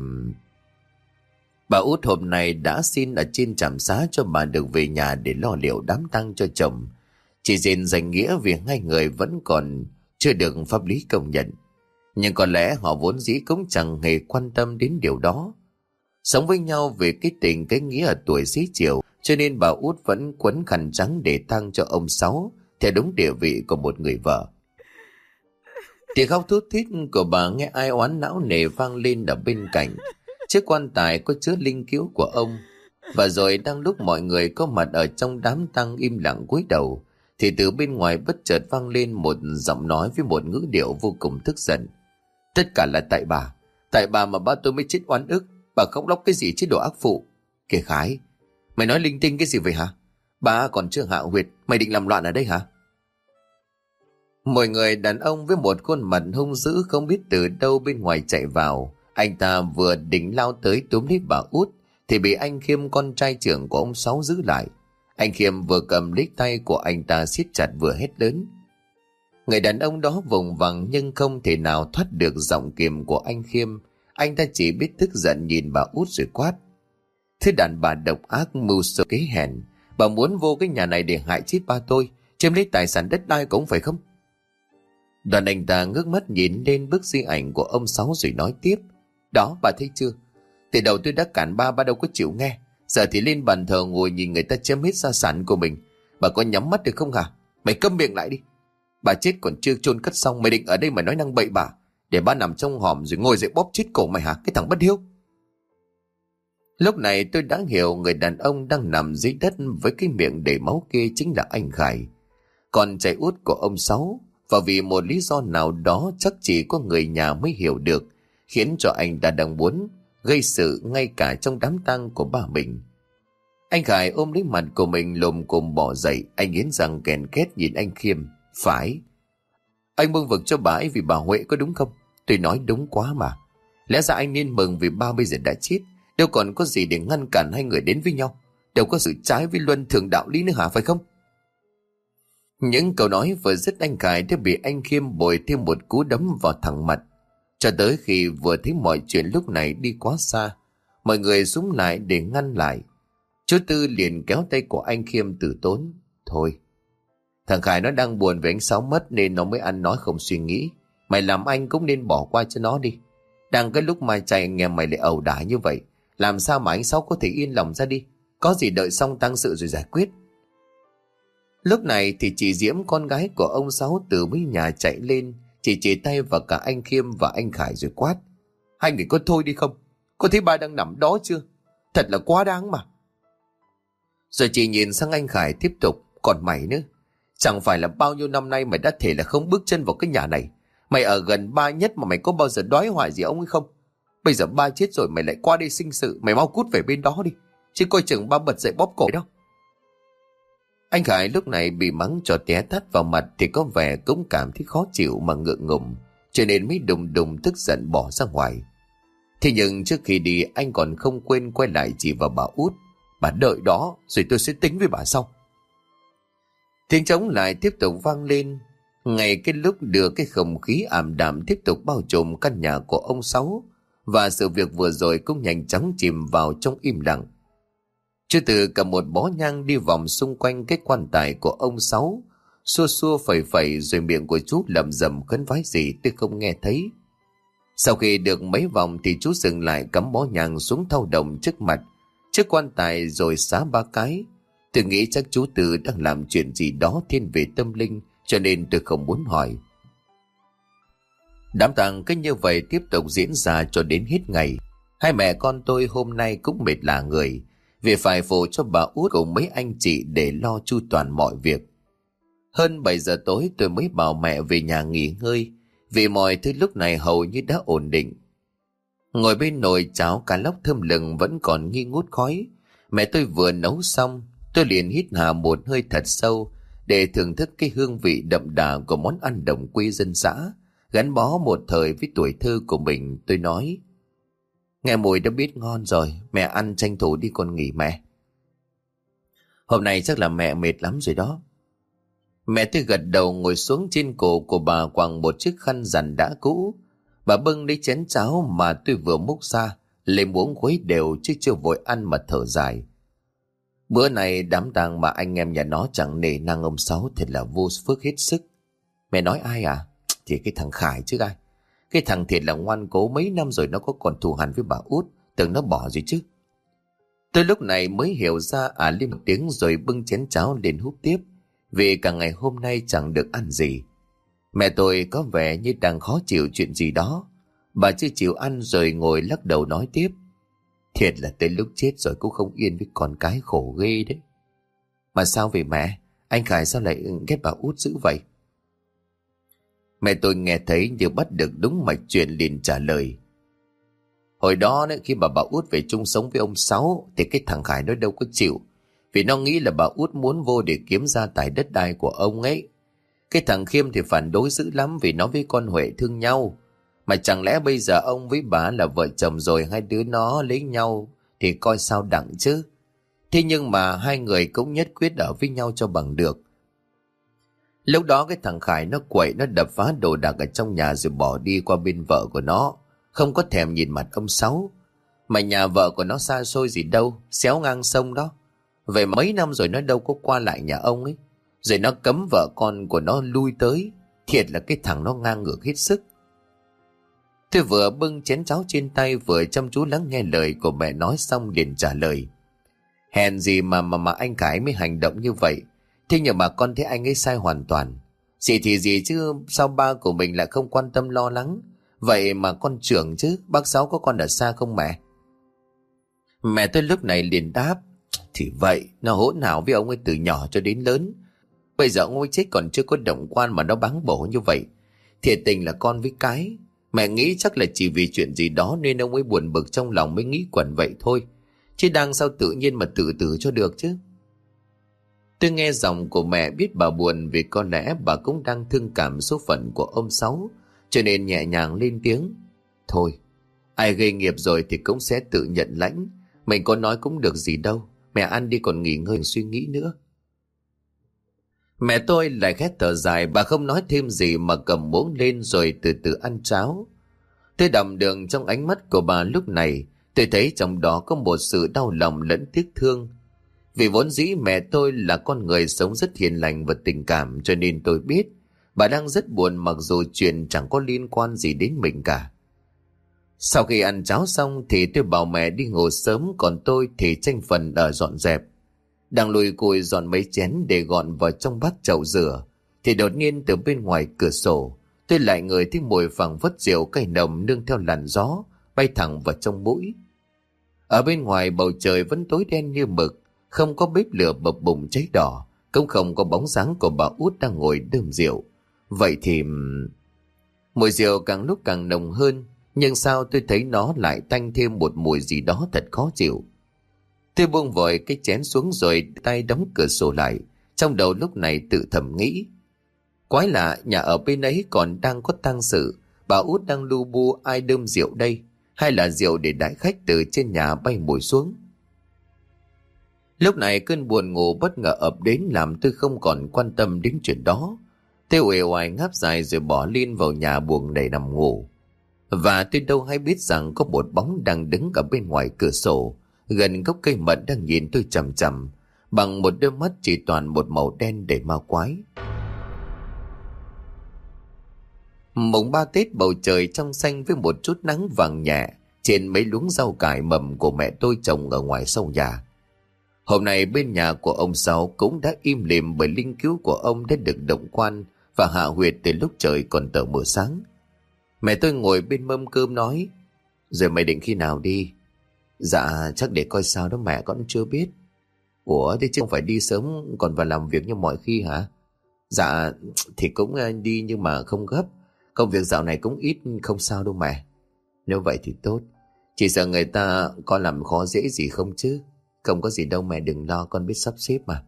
Bà út hôm nay đã xin ở trên trạm xá cho bà được về nhà để lo liệu đám tang cho chồng. Chỉ xin danh nghĩa vì hai người vẫn còn chưa được pháp lý công nhận. Nhưng có lẽ họ vốn dĩ cũng chẳng hề quan tâm đến điều đó. Sống với nhau vì cái tình cái nghĩa ở tuổi xế chiều, cho nên bà út vẫn quấn khăn trắng để tang cho ông Sáu theo đúng địa vị của một người vợ. Tiếng khóc thút thít của bà nghe ai oán não nề vang lên ở bên cạnh. Chiếc quan tài có chứa linh cữu của ông. Và rồi đang lúc mọi người có mặt ở trong đám tang im lặng cúi đầu, thì từ bên ngoài bất chợt vang lên một giọng nói với một ngữ điệu vô cùng tức giận. Tất cả là tại bà mà ba tôi mới chết oan ức. Bà khóc lóc cái gì chứ đồ ác phụ. Kìa Khái, mày nói linh tinh cái gì vậy hả? Bà còn chưa hạ huyệt, mày định làm loạn ở đây hả? Mọi người đàn ông với một khuôn mặt hung dữ không biết từ đâu bên ngoài chạy vào. Anh ta vừa định lao tới túm lấy bà út thì bị anh Khiêm, con trai trưởng của ông Sáu, giữ lại. Anh Khiêm vừa cầm lấy tay của anh ta siết chặt vừa hét lớn. Người đàn ông đó vùng vằng nhưng không thể nào thoát được giọng kiềm của anh Khiêm. Anh ta chỉ biết tức giận nhìn bà út rồi quát. Thế đàn bà độc ác mưu sơ kế hèn, bà muốn vô cái nhà này để hại chết ba tôi, chiếm lấy tài sản đất đai cũng phải không? Đoàn anh ta ngước mắt nhìn lên bức di ảnh của ông Sáu rồi nói tiếp. Đó, bà thấy chưa? Từ đầu tôi đã cản ba đâu có chịu nghe. Giờ thì lên bàn thờ ngồi nhìn người ta chiếm hết gia sản của mình. Bà có nhắm mắt được không hả? Mày câm miệng lại đi. Bà chết còn chưa chôn cất xong, mày định ở đây mà nói năng bậy bạ, để ba nằm trong hòm rồi ngồi dậy bóp chết cổ mày hả? Cái thằng bất hiếu. Lúc này tôi đã hiểu người đàn ông đang nằm dưới đất với cái miệng đầy máu kia chính là anh Khải, con trai út của ông Sáu. Và vì một lý do nào đó chắc chỉ có người nhà mới hiểu được, khiến cho anh ta đang muốn gây sự ngay cả trong đám tang của ba mình. Anh Khải ôm lấy mặt của mình lồm cồm bỏ dậy. Anh nghiến răng kèn két nhìn anh Khiêm. Phải, anh bênh vực cho bà ấy vì bà Huệ có đúng không? Tôi nói đúng quá mà. Lẽ ra anh nên mừng vì ba bây giờ đã chết, đâu còn có gì để ngăn cản hai người đến với nhau. Đâu có sự trái với luân thường đạo lý nữa hả, phải không? Những câu nói vừa dứt, anh Khải đã bị anh Khiêm bồi thêm một cú đấm vào thẳng mặt. Cho tới khi vừa thấy mọi chuyện lúc này đi quá xa, mọi người xúm lại để ngăn lại. Chú Tư liền kéo tay của anh Khiêm từ tốn. Thôi, thằng Khải nó đang buồn về anh Sáu mất nên nó mới ăn nói không suy nghĩ. Mày làm anh cũng nên bỏ qua cho nó đi. Đang cái lúc mai chạy nghe mày lại ẩu đả như vậy, làm sao mà anh Sáu có thể yên lòng ra đi? Có gì đợi xong tang sự rồi giải quyết. Lúc này thì chị Diễm, con gái của ông Sáu, từ mấy nhà chạy lên, chỉ chỉ tay vào cả anh Khiêm và anh Khải rồi quát. Hai người có thôi đi không? Có thấy ba đang nằm đó chưa? Thật là quá đáng mà. Rồi chị nhìn sang anh Khải tiếp tục. Còn mày nữa, chẳng phải là bao nhiêu năm nay mày đã thể là không bước chân vào cái nhà này. Mày ở gần ba nhất mà mày có bao giờ đói hoài gì ông ấy không? Bây giờ ba chết rồi mày lại qua đây sinh sự. Mày mau cút về bên đó đi, chứ coi chừng ba bật dậy bóp cổ đó. Anh Khải lúc này bị mắng cho té tát vào mặt thì có vẻ cũng cảm thấy khó chịu mà ngượng ngùng, cho nên mới đùng đùng tức giận bỏ ra ngoài. Thế nhưng trước khi đi anh còn không quên quay lại chỉ vào bà Út. Bà đợi đó rồi tôi sẽ tính với bà sau. Tiếng trống lại tiếp tục vang lên. Ngay cái lúc đưa cái không khí ảm đạm tiếp tục bao trùm căn nhà của ông Sáu, và sự việc vừa rồi cũng nhanh chóng chìm vào trong im lặng. Chú Tư cầm một bó nhang đi vòng xung quanh cái quan tài của ông Sáu, xua xua phẩy phẩy, rồi miệng của chú lẩm rẩm khấn vái gì tôi không nghe thấy. Sau khi được mấy vòng thì chú dừng lại, cắm bó nhang xuống thau đồng trước mặt trước quan tài rồi xá ba cái. Tôi nghĩ chắc chú Tư đang làm chuyện gì đó thiên về tâm linh, cho nên tôi không muốn hỏi. Đám tang cứ như vậy tiếp tục diễn ra cho đến hết ngày. Hai mẹ con tôi hôm nay cũng mệt lả người, vì phải phụ cho bà Út cùng mấy anh chị để lo chu toàn mọi việc. Hơn 7 giờ tối tôi mới bảo mẹ về nhà nghỉ ngơi, vì mọi thứ lúc này hầu như đã ổn định. Ngồi bên nồi cháo cá lóc thơm lừng vẫn còn nghi ngút khói. Mẹ tôi vừa nấu xong, tôi liền hít hà một hơi thật sâu để thưởng thức cái hương vị đậm đà của món ăn đồng quê dân dã, gắn bó một thời với tuổi thơ của mình. Tôi nói, nghe mùi đã biết ngon rồi, mẹ ăn tranh thủ đi con nghỉ mẹ. Hôm nay chắc là mẹ mệt lắm rồi đó. Mẹ tôi gật đầu, ngồi xuống. Trên cổ của bà quàng một chiếc khăn rằn đã cũ. Bà bưng lấy chén cháo mà tôi vừa múc ra, lên muỗng khuấy đều chứ chưa vội ăn mà thở dài. Bữa này đám tang mà anh em nhà nó chẳng nể nang ông Sáu, thật là vô phước hết sức. Mẹ nói ai à? Thì cái thằng Khải chứ ai. Cái thằng thiệt là ngoan cố, mấy năm rồi nó có còn thù hằn với bà Út, tưởng nó bỏ rồi chứ. Tôi lúc này mới hiểu ra, lên một tiếng rồi bưng chén cháo lên húp tiếp, vì cả ngày hôm nay chẳng được ăn gì. Mẹ tôi có vẻ như đang khó chịu chuyện gì đó. Bà chưa chịu ăn rồi ngồi lắc đầu nói tiếp. Thiệt là tới lúc chết rồi cũng không yên với con cái, khổ ghê đấy. Mà sao vậy mẹ? Anh Khải sao lại ghét bà Út dữ vậy? Mẹ tôi nghe thấy như bắt được đúng mạch chuyện liền trả lời. Hồi đó đấy, khi bà Út về chung sống với ông Sáu thì cái thằng Khải nó đâu có chịu, vì nó nghĩ là bà Út muốn vô để kiếm gia tài đất đai của ông ấy. Cái thằng Khiêm thì phản đối dữ lắm vì nó với con Huệ thương nhau. Mà chẳng lẽ bây giờ ông với bà là vợ chồng rồi, hai đứa nó lấy nhau thì coi sao đặng chứ. Thế nhưng mà hai người cũng nhất quyết ở với nhau cho bằng được. Lúc đó cái thằng Khải nó quậy, nó đập phá đồ đạc ở trong nhà rồi bỏ đi qua bên vợ của nó, không có thèm nhìn mặt ông Sáu. Mà nhà vợ của nó xa xôi gì đâu, xéo ngang sông đó. Vậy mấy năm rồi nó đâu có qua lại nhà ông ấy. Rồi nó cấm vợ con của nó lui tới. Thiệt là cái thằng nó ngang ngược hết sức. Tôi vừa bưng chén cháo trên tay, vừa chăm chú lắng nghe lời của mẹ nói xong liền trả lời. Hèn gì mà anh Khải mới hành động như vậy. Thế nhưng mà con thấy anh ấy sai hoàn toàn. Gì thì gì chứ, sao ba của mình lại không quan tâm lo lắng. Vậy mà con trưởng chứ, bác Sáu có con ở xa không mẹ? Mẹ tôi lúc này liền đáp. Thì vậy, nó hỗn hào với ông ấy từ nhỏ cho đến lớn. Bây giờ ông ấy chết còn chưa có động quan mà nó báng bổ như vậy. Thiệt tình là con với cái. Mẹ nghĩ chắc là chỉ vì chuyện gì đó nên ông ấy buồn bực trong lòng mới nghĩ quẩn vậy thôi. Chứ đang sao tự nhiên mà tự tử cho được chứ. Tôi nghe giọng của mẹ biết bà buồn, vì có lẽ bà cũng đang thương cảm số phận của ông Sáu, cho nên nhẹ nhàng lên tiếng. Thôi, ai gây nghiệp rồi thì cũng sẽ tự nhận lãnh. Mình có nói cũng được gì đâu. Mẹ ăn đi còn nghỉ ngơi suy nghĩ nữa. Mẹ tôi lại khét thở dài, bà không nói thêm gì mà cầm muỗng lên rồi từ từ ăn cháo. Tôi đầm đườn trong ánh mắt của bà lúc này, tôi thấy trong đó có một sự đau lòng lẫn tiếc thương. Vì vốn dĩ mẹ tôi là con người sống rất hiền lành và tình cảm, cho nên tôi biết bà đang rất buồn mặc dù chuyện chẳng có liên quan gì đến mình cả. Sau khi ăn cháo xong thì tôi bảo mẹ đi ngủ sớm, còn tôi thì tranh phần ở dọn dẹp. Đang lùi cùi dọn mấy chén để gọn vào trong bát chậu rửa, thì đột nhiên từ bên ngoài cửa sổ tôi lại ngửi thấy mùi phảng phất rượu cay nồng nương theo làn gió bay thẳng vào trong mũi. Ở bên ngoài bầu trời vẫn tối đen như mực, không có bếp lửa bập bùng cháy đỏ, cũng không có bóng dáng của bà út đang ngồi đơm rượu. Vậy thì mùi rượu càng lúc càng nồng hơn, nhưng sao tôi thấy nó lại tanh thêm một mùi gì đó thật khó chịu. Tôi buông vội cái chén xuống rồi tay đóng cửa sổ lại, trong đầu lúc này tự thầm nghĩ. Quái lạ, nhà ở bên ấy còn đang có tang sự, bà út đang lu bu ai đơm rượu đây, hay là rượu để đãi khách từ trên nhà bay mùi xuống. Lúc này cơn buồn ngủ bất ngờ ập đến làm tôi không còn quan tâm đến chuyện đó. Tôi uể oải ngáp dài rồi bỏ lên vào nhà buồng để nằm ngủ. Và tôi đâu hay biết rằng có một bóng đang đứng ở bên ngoài cửa sổ, gần gốc cây mận đang nhìn tôi chằm chằm, bằng một đôi mắt chỉ toàn một màu đen đầy ma quái. Mùng 3 Tết bầu trời trong xanh với một chút nắng vàng nhẹ trên mấy luống rau cải mầm của mẹ tôi trồng ở ngoài sau nhà. Hôm nay bên nhà của ông Sáu cũng đã im lìm bởi linh cứu của ông đã được động quan và hạ huyệt từ lúc trời còn tờ mờ sáng. Mẹ tôi ngồi bên mâm cơm nói, rồi mày định khi nào đi? Dạ chắc để coi sao đó mẹ, con chưa biết. Ủa thế chứ không phải đi sớm còn vào làm việc như mọi khi hả? Dạ thì cũng đi nhưng mà không gấp. Công việc dạo này cũng ít, không sao đâu mẹ. Nếu vậy thì tốt. Chỉ sợ người ta có làm khó dễ gì không chứ? Không có gì đâu mẹ, đừng lo, con biết sắp xếp mà.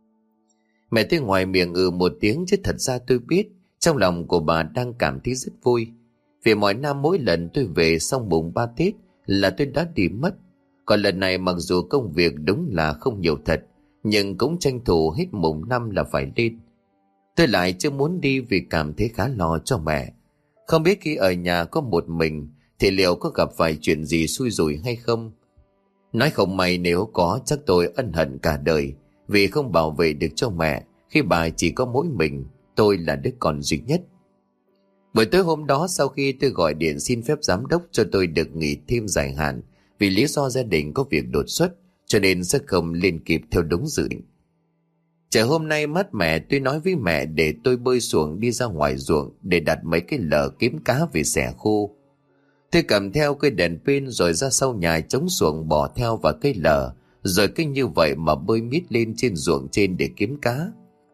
Mẹ tôi ngoài miệng một tiếng, chứ thật ra tôi biết trong lòng của bà đang cảm thấy rất vui. Vì mỗi năm mỗi lần tôi về xong mùng 3 Tết là tôi đã đi mất. Còn lần này mặc dù công việc đúng là không nhiều thật, nhưng cũng tranh thủ hết mùng 5 là phải lên. Tôi lại chưa muốn đi vì cảm thấy khá lo cho mẹ. Không biết khi ở nhà có một mình thì liệu có gặp phải chuyện gì xui rủi hay không. Nói không may nếu có chắc tôi ân hận cả đời vì không bảo vệ được cho mẹ khi bà chỉ có mỗi mình, tôi là đứa con duy nhất. Buổi tối hôm đó sau khi tôi gọi điện xin phép giám đốc cho tôi được nghỉ thêm dài hạn vì lý do gia đình có việc đột xuất, cho nên sẽ không lên kịp theo đúng dự định. Trời hôm nay mát mẻ, tôi nói với mẹ để tôi bơi xuồng đi ra ngoài ruộng để đặt mấy cái lờ kiếm cá về xẻ khô. Tôi cầm theo cây đèn pin rồi ra sau nhà chống xuồng bò theo vào cây lờ, rồi cứ như vậy mà bơi miết lên trên ruộng trên để kiếm cá.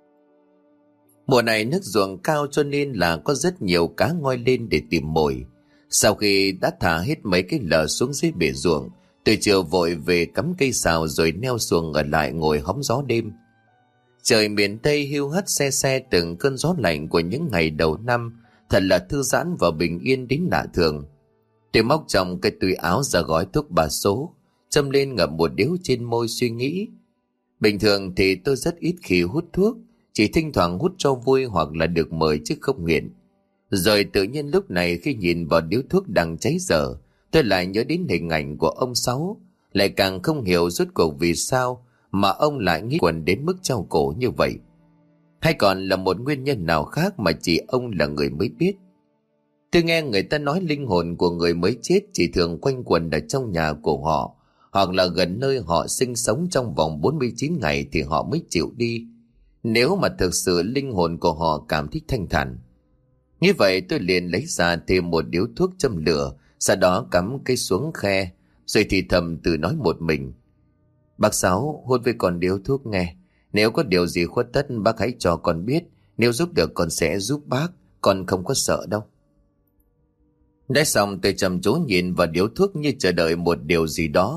Mùa này nước ruộng cao cho nên là có rất nhiều cá ngoi lên để tìm mồi. Sau khi đã thả hết mấy cái lờ xuống dưới bể ruộng, tôi chiều vội về cắm cây sào rồi neo xuồng ở lại ngồi hóng gió đêm. Trời miền Tây hiu hắt se se từng cơn gió lạnh của những ngày đầu năm, thật là thư giãn và bình yên đến lạ thường. Tôi móc trong cái túi áo ra gói thuốc bà số, châm lên ngậm một điếu trên môi suy nghĩ. Bình thường thì tôi rất ít khi hút thuốc, chỉ thỉnh thoảng hút cho vui hoặc là được mời chứ không nghiện. Rồi tự nhiên lúc này khi nhìn vào điếu thuốc đang cháy dở, tôi lại nhớ đến hình ảnh của ông Sáu, lại càng không hiểu rốt cuộc vì sao mà ông lại nghĩ quần đến mức treo cổ như vậy. Hay còn là một nguyên nhân nào khác mà chỉ ông là người mới biết. Tôi nghe người ta nói linh hồn của người mới chết chỉ thường quanh quẩn ở trong nhà của họ, hoặc là gần nơi họ sinh sống trong vòng 49 ngày thì họ mới chịu đi, nếu mà thực sự linh hồn của họ cảm thấy thanh thản. Như vậy tôi liền lấy ra thêm một điếu thuốc châm lửa, sau đó cắm cây xuống khe, rồi thì thầm tự nói một mình. Bác Sáu, hút với con điếu thuốc nghe. Nếu có điều gì khuất tất bác hãy cho con biết. Nếu giúp được con sẽ giúp bác. Con không có sợ đâu. Đã xong tôi chăm chú nhìn vào điếu thuốc như chờ đợi một điều gì đó.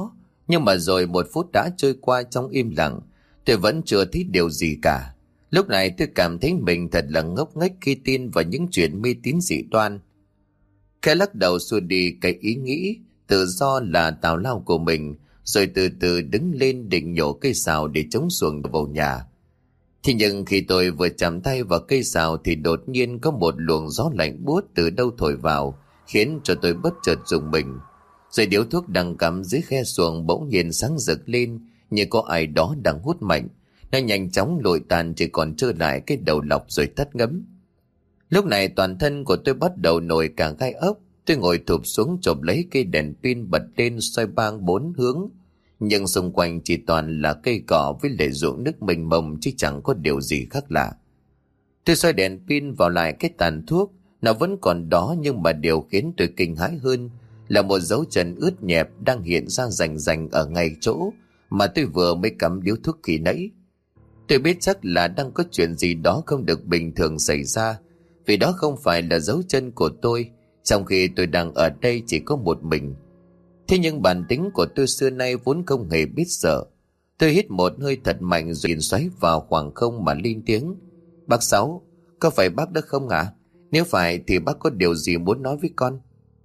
Nhưng mà rồi 1 phút đã trôi qua trong im lặng, tôi vẫn chưa thấy điều gì cả. Lúc này tôi cảm thấy mình thật là ngốc nghếch khi tin vào những chuyện mê tín dị đoan. Khẽ lắc đầu xua đi cái ý nghĩ tự do là tào lao của mình, rồi từ từ đứng lên định nhổ cây sào để chống xuồng vào nhà. Thế nhưng khi tôi vừa chạm tay vào cây sào thì đột nhiên có một luồng gió lạnh buốt từ đâu thổi vào, khiến cho tôi bất chợt rùng mình. Rồi điếu thuốc đang cắm dưới khe xuồng bỗng nhiên sáng rực lên như có ai đó đang hút mạnh. Nó nhanh chóng lụi tàn, chỉ còn trơ lại cái đầu lọc rồi tắt ngấm. Lúc này toàn thân của tôi bắt đầu nổi cả gai ốc. Tôi ngồi thụp xuống chộp lấy cây đèn pin bật lên xoay bang 4 hướng. Nhưng xung quanh chỉ toàn là cây cỏ với lệ ruộng nước mênh mông, chứ chẳng có điều gì khác lạ. Tôi xoay đèn pin vào lại cái tàn thuốc, nó vẫn còn đó, nhưng mà điều khiến tôi kinh hãi hơn là một dấu chân ướt nhẹp đang hiện ra rành rành ở ngay chỗ mà tôi vừa mới cắm điếu thuốc khi nãy. Tôi biết chắc là đang có chuyện gì đó không được bình thường xảy ra, vì đó không phải là dấu chân của tôi, trong khi tôi đang ở đây chỉ có một mình. Thế nhưng bản tính của tôi xưa nay vốn không hề biết sợ. Tôi hít một hơi thật mạnh rồi nhìn xoáy vào khoảng không mà lên tiếng: "Bác Sáu, có phải bác đó không ạ? Nếu phải thì bác có điều gì muốn nói với con?"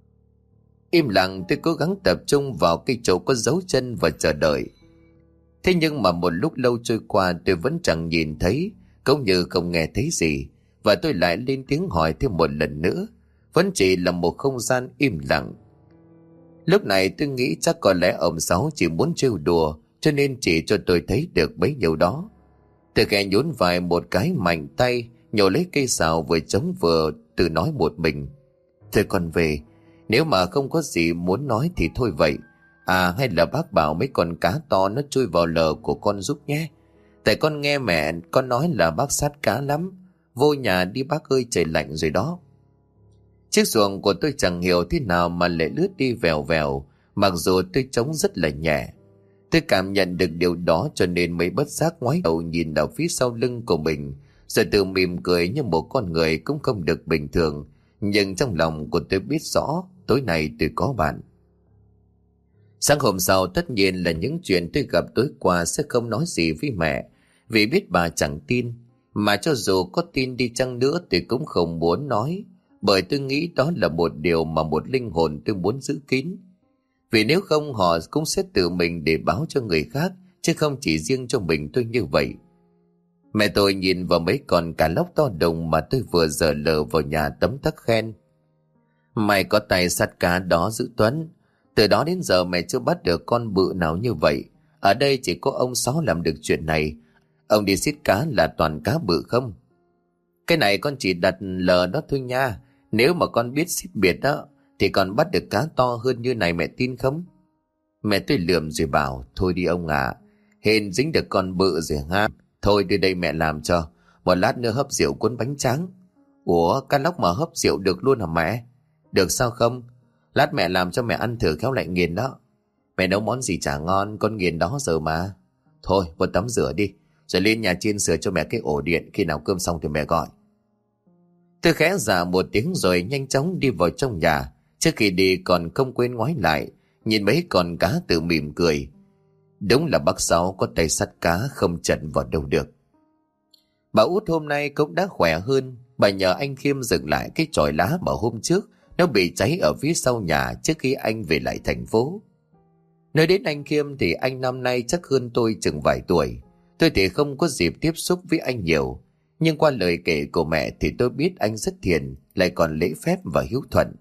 Im lặng, tôi cố gắng tập trung vào cái chỗ có dấu chân và chờ đợi. Thế nhưng mà một lúc lâu trôi qua tôi vẫn chẳng nhìn thấy, cũng như không nghe thấy gì. Và tôi lại lên tiếng hỏi thêm một lần nữa. Vẫn chỉ là một không gian im lặng. Lúc này tôi nghĩ chắc có lẽ ông Sáu chỉ muốn trêu đùa, cho nên chỉ cho tôi thấy được bấy nhiêu đó. Tôi khẽ nhún vai một cái mạnh tay, nhổ lấy cây sào vừa chống vừa tự nói một mình: "Thôi con về, nếu mà không có gì muốn nói thì thôi vậy. À, hay là bác bảo mấy con cá to nó chui vào lờ của con giúp nhé. Tại con nghe mẹ con nói là bác sát cá lắm. Vô nhà đi bác ơi, trời lạnh rồi đó." Chiếc xuồng của tôi chẳng hiểu thế nào mà lại lướt đi vèo vèo, mặc dù tôi trống rất là nhẹ. Tôi cảm nhận được điều đó cho nên mới bất giác ngoái đầu nhìn vào phía sau lưng của mình, rồi tự mỉm cười như một con người cũng không được bình thường. Nhưng trong lòng của tôi biết rõ tối nay tôi có bạn. Sáng hôm sau tất nhiên là những chuyện tôi gặp tối qua sẽ không nói gì với mẹ, vì biết bà chẳng tin. Mà cho dù có tin đi chăng nữa thì cũng không muốn nói, bởi tôi nghĩ đó là một điều mà một linh hồn tôi muốn giữ kín. Vì nếu không họ cũng sẽ tự mình để báo cho người khác, chứ không chỉ riêng cho mình tôi như vậy. Mẹ tôi nhìn vào mấy con cá lóc to đùng mà tôi vừa dở lờ vào nhà tấm tắc khen: "Mày có tay sắt cá đó dữ Tuấn. Từ đó đến giờ mẹ chưa bắt được con bự nào như vậy. Ở đây chỉ có ông Sáu làm được chuyện này. Ông đi xiết cá là toàn cá bự không?" "Cái này con chỉ đặt lờ đó thôi nha. Nếu mà con biết xiết biệt đó thì con bắt được cá to hơn như này, mẹ tin không?" Mẹ tôi lườm rồi bảo: "Thôi đi ông ạ, hên dính được con bự rồi ha. Thôi đi đây mẹ làm cho. Một lát nữa hấp rượu cuốn bánh tráng." "Ủa, cá lóc mà hấp rượu được luôn hả mẹ?" "Được sao không? Lát mẹ làm cho mẹ ăn thử, khéo lại nghiền đó." "Mẹ nấu món gì chả ngon, con nghiền đó giờ mà." "Thôi, con tắm rửa đi, rồi lên nhà trên sửa cho mẹ cái ổ điện, khi nào cơm xong thì mẹ gọi." Tôi khẽ dạ một tiếng rồi nhanh chóng đi vào trong nhà. Trước khi đi còn không quên ngoái lại, nhìn mấy con cá tự mỉm cười. Đúng là bác Sáu có tay sắt cá không chặn vào đâu được. Bà Út hôm nay cũng đã khỏe hơn. Bà nhờ anh Khiêm dừng lại cái chòi lá mà hôm trước nó bị cháy ở phía sau nhà trước khi anh về lại thành phố. Nói đến anh Khiêm thì anh năm nay chắc hơn tôi chừng vài tuổi. Tôi thì không có dịp tiếp xúc với anh nhiều, nhưng qua lời kể của mẹ thì tôi biết anh rất thiện, lại còn lễ phép và hiếu thuận.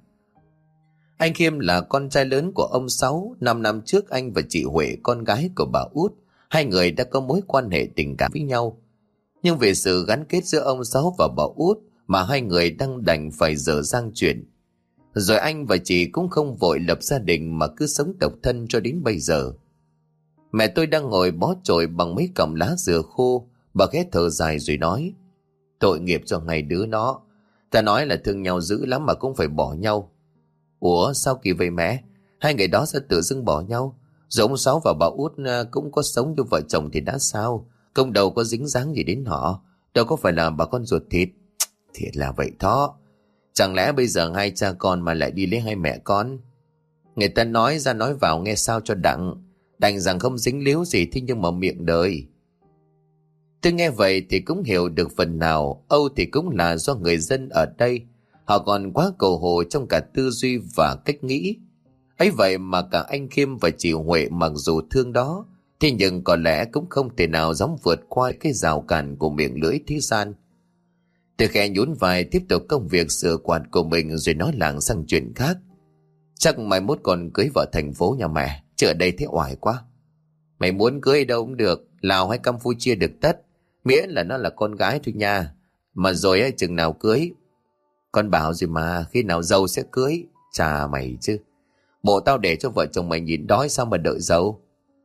Anh Khiêm là con trai lớn của ông Sáu. 5 năm trước anh và chị Huệ, con gái của bà Út, hai người đã có mối quan hệ tình cảm với nhau. Nhưng vì sự gắn kết giữa ông Sáu và bà Út mà hai người đang đành phải dở dang chuyện. Rồi anh và chị cũng không vội lập gia đình mà cứ sống độc thân cho đến bây giờ. Mẹ tôi đang ngồi bó chổi bằng mấy cọng lá dừa khô. Bà khẽ thở dài rồi nói: "Tội nghiệp cho hai đứa nó. Ta nói là thương nhau dữ lắm mà cũng phải bỏ nhau." "Ủa sao kỳ vậy mẹ? Hai người đó sẽ tự dưng bỏ nhau? Rồi ông Sáu và bà Út cũng có sống như vợ chồng thì đã sao? Công đầu có dính dáng gì đến họ? Đâu có phải là bà con ruột thịt." "Thiệt là vậy đó. Chẳng lẽ bây giờ hai cha con mà lại đi lấy hai mẹ con? Người ta nói ra nói vào nghe sao cho đặng. Đành rằng không dính líu gì, thế nhưng mà miệng đời. Tôi nghe vậy thì cũng hiểu được phần nào. Âu thì cũng là do người dân ở đây, họ còn quá cầu hồ trong cả tư duy và cách nghĩ. Ấy vậy mà cả anh Khiêm và chị Huệ mặc dù thương đó, thế nhưng có lẽ cũng không thể nào dám vượt qua cái rào cản của miệng lưỡi thế gian. Tôi khẽ nhún vai tiếp tục công việc sửa quạt của mình rồi nói lảng sang chuyện khác. Chắc mai mốt còn cưới vợ thành phố nhà mẹ, chứ ở đây thế oải quá. Mày muốn cưới đâu cũng được, Lào hay Campuchia được tất, miễn là nó là con gái thôi nha. Mà rồi ấy, chừng nào cưới. Con bảo gì mà, khi nào giàu sẽ cưới. Chà mày chứ, bộ tao để cho vợ chồng mày nhìn đói sao mà đợi giàu.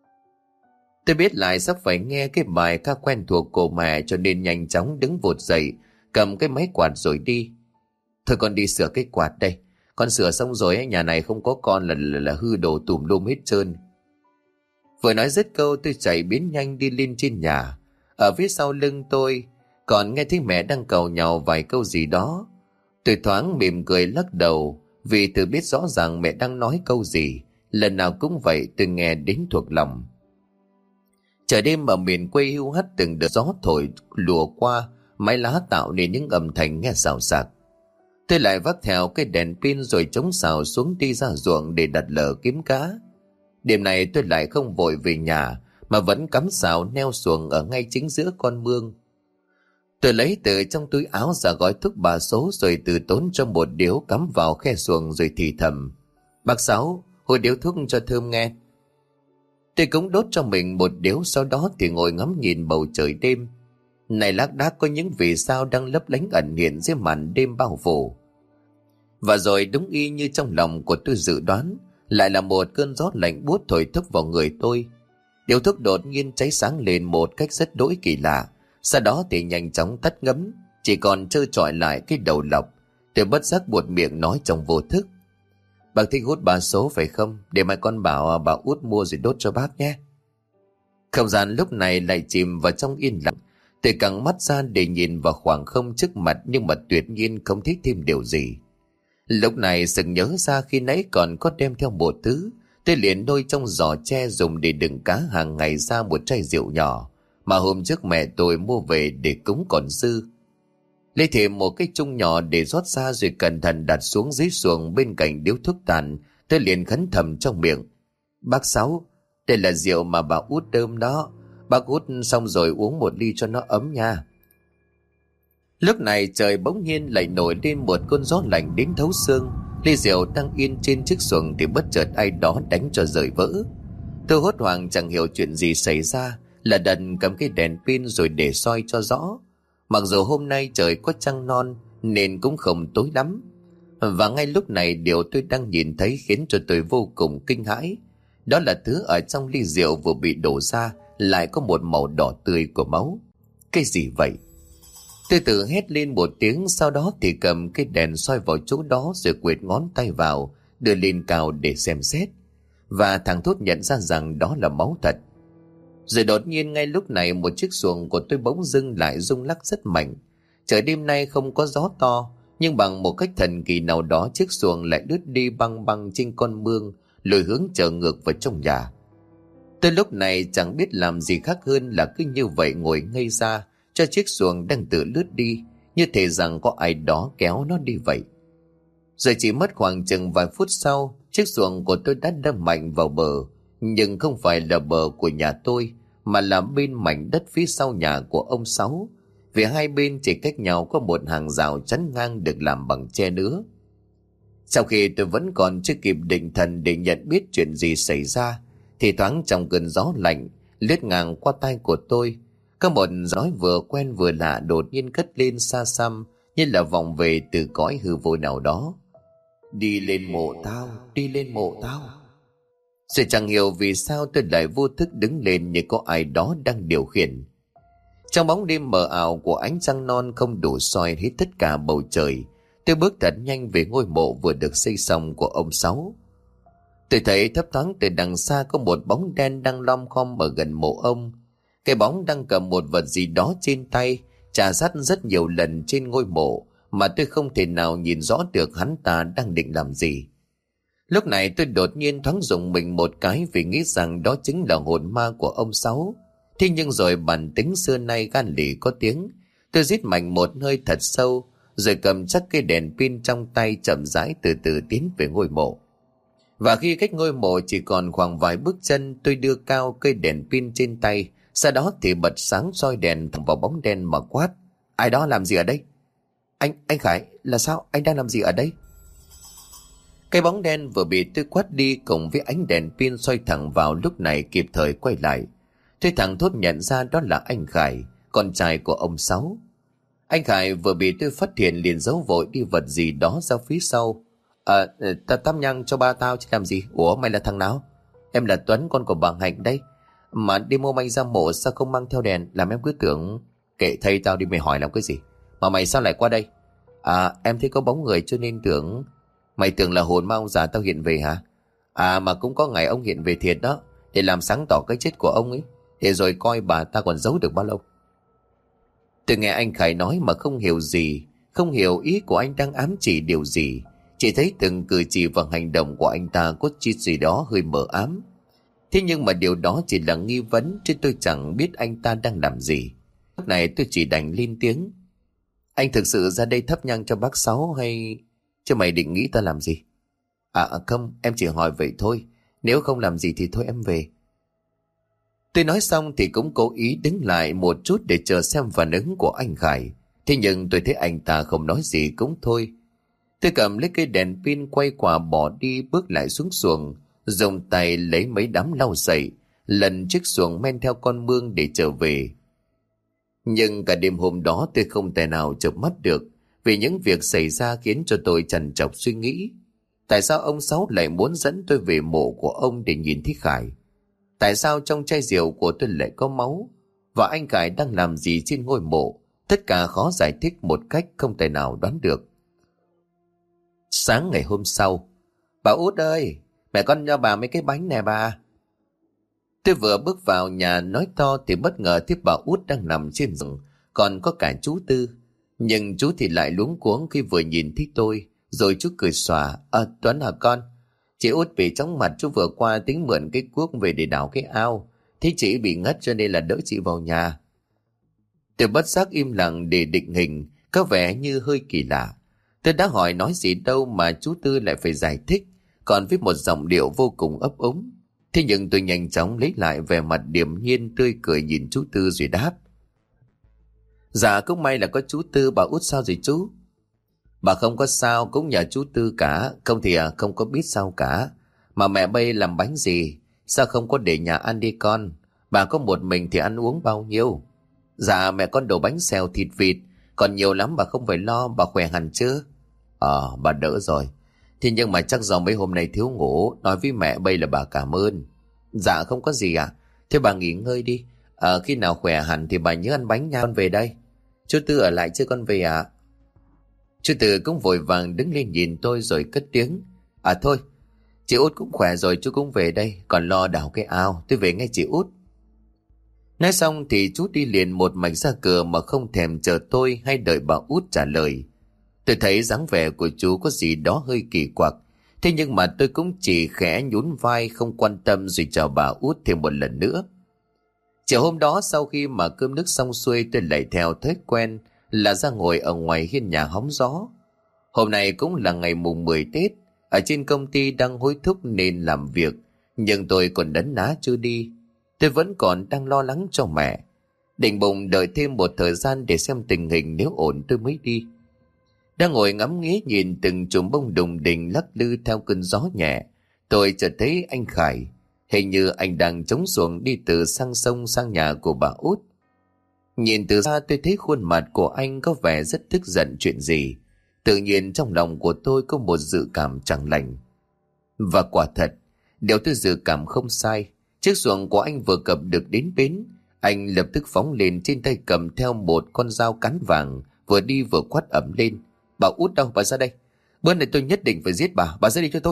Tôi biết lại sắp phải nghe cái bài ca quen thuộc của mẹ, cho nên nhanh chóng đứng vụt dậy, cầm cái máy quạt rồi đi. Thôi con đi sửa cái quạt đây. Con sửa xong rồi ấy, nhà này không có con là hư đồ tùm lum hết trơn. Vừa nói dứt câu tôi chạy biến nhanh đi lên trên nhà. Ở phía sau lưng tôi còn nghe thấy mẹ đang càu nhàu vài câu gì đó. Tôi thoáng mỉm cười lắc đầu, vì tôi biết rõ ràng mẹ đang nói câu gì. Lần nào cũng vậy, tôi nghe đến thuộc lòng. Trời đêm ở miền quê hiu hắt, từng đợt gió thổi lùa qua mái lá tạo nên những âm thanh nghe xào xạc. Tôi lại vác theo cái đèn pin rồi chống xào xuống đi ra ruộng để đặt lờ kiếm cá. Đêm này tôi lại không vội về nhà, mà vẫn cắm xào neo xuồng ở ngay chính giữa con mương. Tôi lấy từ trong túi áo ra gói thuốc bà số rồi từ tốn cho một điếu cắm vào khe xuồng rồi thì thầm: "Bác Sáu, hồi điếu thuốc cho thơm nghe." Tôi cũng đốt cho mình một điếu, sau đó thì ngồi ngắm nhìn bầu trời đêm. Này lác đác có những vì sao đang lấp lánh ẩn hiện dưới màn đêm bao phủ. Và rồi đúng y như trong lòng của tôi dự đoán, lại là một cơn gió lạnh buốt thổi thốc vào người tôi. Điếu thuốc đột nhiên cháy sáng lên một cách rất đỗi kỳ lạ, sau đó thì nhanh chóng tắt ngấm, chỉ còn trơ trọi lại cái đầu lọc. Tôi bất giác buột miệng nói trong vô thức: "Bác thích hút bà số phải không? Để mai con bảo bà út mua rồi đốt cho bác nhé." Không gian lúc này lại chìm vào trong yên lặng. Tôi căng mắt ra để nhìn vào khoảng không trước mặt, nhưng mà tuyệt nhiên không thấy thêm điều gì. Lúc này sực nhớ ra khi nãy còn có đem theo một thứ. Tôi liền lôi trong giỏ tre dùng để đựng cá hàng ngày ra một chai rượu nhỏ mà hôm trước mẹ tôi mua về để cúng còn dư. Lấy thêm một cái chung nhỏ để rót ra rồi cẩn thận đặt xuống dưới xuồng bên cạnh điếu thuốc tàn. Tôi liền khấn thầm trong miệng: "Bác Sáu, đây là rượu mà bà út đơm đó. Bác hút xong rồi uống một ly cho nó ấm nha." Lúc này trời bỗng nhiên lại nổi lên một cơn gió lạnh đến thấu xương. Ly rượu đang yên trên chiếc xuồng thì bất chợt ai đó đánh cho rời vỡ. Tôi hốt hoảng chẳng hiểu chuyện gì xảy ra, là đần cầm cái đèn pin rồi để soi cho rõ. Mặc dù hôm nay trời có trăng non nên cũng không tối lắm. Và ngay lúc này điều tôi đang nhìn thấy khiến cho tôi vô cùng kinh hãi. Đó là thứ ở trong ly rượu vừa bị đổ ra lại có một màu đỏ tươi của máu. Cái gì vậy? Tôi tự hét lên một tiếng, sau đó thì cầm cái đèn soi vào chỗ đó rồi quệt ngón tay vào, đưa lên cao để xem xét. Và thằng Thốt nhận ra rằng đó là máu thật. Rồi đột nhiên ngay lúc này một chiếc xuồng của tôi bỗng dưng lại rung lắc rất mạnh. Trời đêm nay không có gió to, nhưng bằng một cách thần kỳ nào đó chiếc xuồng lại lướt đi băng băng trên con mương, lùi hướng trở ngược vào trong nhà. Tôi lúc này chẳng biết làm gì khác hơn là cứ như vậy ngồi ngây ra cho chiếc xuồng đang tự lướt đi, như thể rằng có ai đó kéo nó đi vậy. Rồi chỉ mất khoảng chừng vài phút sau, chiếc xuồng của tôi đã đâm mạnh vào bờ, nhưng không phải là bờ của nhà tôi, mà là bên mảnh đất phía sau nhà của ông Sáu, vì hai bên chỉ cách nhau có một hàng rào chắn ngang được làm bằng tre nứa. Sau khi tôi vẫn còn chưa kịp định thần để nhận biết chuyện gì xảy ra, thì thoáng trong cơn gió lạnh lướt ngang qua tai của tôi, có một gió vừa quen vừa lạ đột nhiên cất lên xa xăm, như là vọng về từ cõi hư vô nào đó: "Đi lên mộ tao, đi lên mộ tao." Rồi chẳng hiểu vì sao tôi lại vô thức đứng lên như có ai đó đang điều khiển. Trong bóng đêm mờ ảo của ánh trăng non không đủ soi hết tất cả bầu trời, tôi bước thật nhanh về ngôi mộ vừa được xây xong của ông Sáu. Tôi thấy thấp thoáng từ đằng xa có một bóng đen đang lom khom ở gần mộ ông. Cái bóng đang cầm một vật gì đó trên tay, chà sát rất nhiều lần trên ngôi mộ mà tôi không thể nào nhìn rõ được hắn ta đang định làm gì. Lúc này tôi đột nhiên thoáng rùng mình một cái vì nghĩ rằng đó chính là hồn ma của ông Sáu. Thế nhưng rồi bản tính xưa nay gan lì có tiếng. Tôi rít mạnh một hơi thật sâu, rồi cầm chắc cây đèn pin trong tay chậm rãi từ từ tiến về ngôi mộ. Và khi cách ngôi mộ chỉ còn khoảng vài bước chân, tôi đưa cao cây đèn pin trên tay, sau đó thì bật sáng soi đèn thẳng vào bóng đen mà quát: Ai đó làm gì ở đây? Anh Khải, là sao? Anh đang làm gì ở đây? Cái bóng đen vừa bị tôi quát đi cùng với ánh đèn pin soi thẳng vào lúc này kịp thời quay lại. Tôi thẳng thốt nhận ra đó là anh Khải, con trai của ông Sáu. Anh Khải vừa bị tôi phát hiện liền giấu vội đi vật gì đó ra phía sau. Ta tắm nhang cho ba tao chứ làm gì? Ủa mày là thằng nào? Em là Tuấn, con của bà Hạnh đây. Mà đi mua manh ra mộ sao không mang theo đèn? Làm em cứ tưởng... Kệ thầy tao đi, mày hỏi làm cái gì? Mà mày sao lại qua đây? Em thấy có bóng người cho nên tưởng... Mày tưởng là hồn ma ông già tao hiện về hả? Mà cũng có ngày ông hiện về thiệt đó, để làm sáng tỏ cái chết của ông ấy, để rồi coi bà ta còn giấu được bao lâu. Tôi nghe anh Khải nói mà không hiểu gì, không hiểu ý của anh đang ám chỉ điều gì. Chỉ thấy từng cử chỉ và hành động của anh ta có chi gì đó hơi mờ ám. Thế nhưng mà điều đó chỉ là nghi vấn, chứ tôi chẳng biết anh ta đang làm gì. Lúc này tôi chỉ đành lên tiếng: Anh thực sự ra đây thắp nhang cho bác Sáu hay... Chứ mày định nghĩ ta làm gì? Không, em chỉ hỏi vậy thôi. Nếu không làm gì thì thôi em về. Tôi nói xong thì cũng cố ý đứng lại một chút để chờ xem phản ứng của anh Khải. Thế nhưng tôi thấy anh ta không nói gì cũng thôi. Tôi cầm lấy cây đèn pin quay quả bỏ đi, bước lại xuống xuồng, dùng tay lấy mấy đám lau sậy, lần chiếc xuồng men theo con mương để trở về. Nhưng cả đêm hôm đó tôi không thể nào chợp mắt được, vì những việc xảy ra khiến cho tôi trằn trọc suy nghĩ. Tại sao ông Sáu lại muốn dẫn tôi về mộ của ông để nhìn thấy Khải? Tại sao trong chai rượu của tôi lại có máu? Và anh Khải đang làm gì trên ngôi mộ? Tất cả khó giải thích một cách không thể nào đoán được. Sáng ngày hôm sau: Bà Út ơi, mẹ con cho bà mấy cái bánh nè bà. Tôi vừa bước vào nhà nói to thì bất ngờ thấy bà Út đang nằm trên giường, còn có cả chú Tư. Nhưng chú thì lại luống cuống khi vừa nhìn thấy tôi, rồi chú cười xòa: Tuấn hả con? Chị Út bị chóng mặt, chú vừa qua tính mượn cái cuốc về để đào cái ao. Thế chị bị ngất cho nên là đỡ chị vào nhà. Tôi bất giác im lặng để định hình, có vẻ như hơi kỳ lạ. Tôi đã hỏi nói gì đâu mà chú Tư lại phải giải thích, còn với một giọng điệu vô cùng ấp úng. Thế nhưng tôi nhanh chóng lấy lại vẻ mặt điềm nhiên tươi cười nhìn chú Tư rồi đáp: Dạ cũng may là có chú Tư. Bà Út sao rồi chú? Bà không có sao, cũng nhờ chú Tư cả, không thì không có biết sao cả. Mà mẹ bây làm bánh gì, sao không có để nhà ăn đi con? Bà có một mình thì ăn uống bao nhiêu? Dạ mẹ con đồ bánh xèo thịt vịt, còn nhiều lắm, bà không phải lo. Bà khỏe hẳn chứ? Bà đỡ rồi. Thế nhưng mà chắc do mấy hôm nay thiếu ngủ, nói với mẹ bây là bà cảm ơn. Dạ không có gì ạ. Thế bà nghỉ ngơi đi. Khi nào khỏe hẳn thì bà nhớ ăn bánh nha. Con về đây. Chú Tư ở lại chứ con về ạ? Chú Tư cũng vội vàng đứng lên nhìn tôi rồi cất tiếng: Thôi, chị Út cũng khỏe rồi, chú cũng về đây, còn lo đào cái ao. Tôi về ngay chị Út. Nói xong thì chú đi liền một mạch ra cửa mà không thèm chờ tôi hay đợi bà Út trả lời. Tôi thấy dáng vẻ của chú có gì đó hơi kỳ quặc. Thế nhưng mà tôi cũng chỉ khẽ nhún vai không quan tâm rồi chào bà Út thêm một lần nữa. Chiều hôm đó sau khi mà cơm nước xong xuôi, tôi lại theo thói quen là ra ngồi ở ngoài hiên nhà hóng gió. Hôm nay cũng là ngày mùng 10 Tết, ở trên công ty đang hối thúc nên làm việc, nhưng tôi còn đấn ná chưa đi. Tôi vẫn còn đang lo lắng cho mẹ, định bụng đợi thêm một thời gian để xem tình hình, nếu ổn tôi mới đi. Đang ngồi ngắm nghía nhìn từng chùm bông đùng đình lắc lư theo cơn gió nhẹ, tôi chợt thấy anh Khải. Hình như anh đang chống xuồng đi từ sang sông sang nhà của bà Út. Nhìn từ xa tôi thấy khuôn mặt của anh có vẻ rất tức giận chuyện gì. Tự nhiên trong lòng của tôi có một dự cảm chẳng lành. Và quả thật, điều tôi dự cảm không sai. Chiếc xuồng của anh vừa cập được đến bến, anh lập tức phóng lên, trên tay cầm theo một con dao cán vàng, vừa đi vừa quát ầm lên: Bà Út đâu? Bà ra đây. Bữa này tôi nhất định phải giết bà ra đi cho tôi.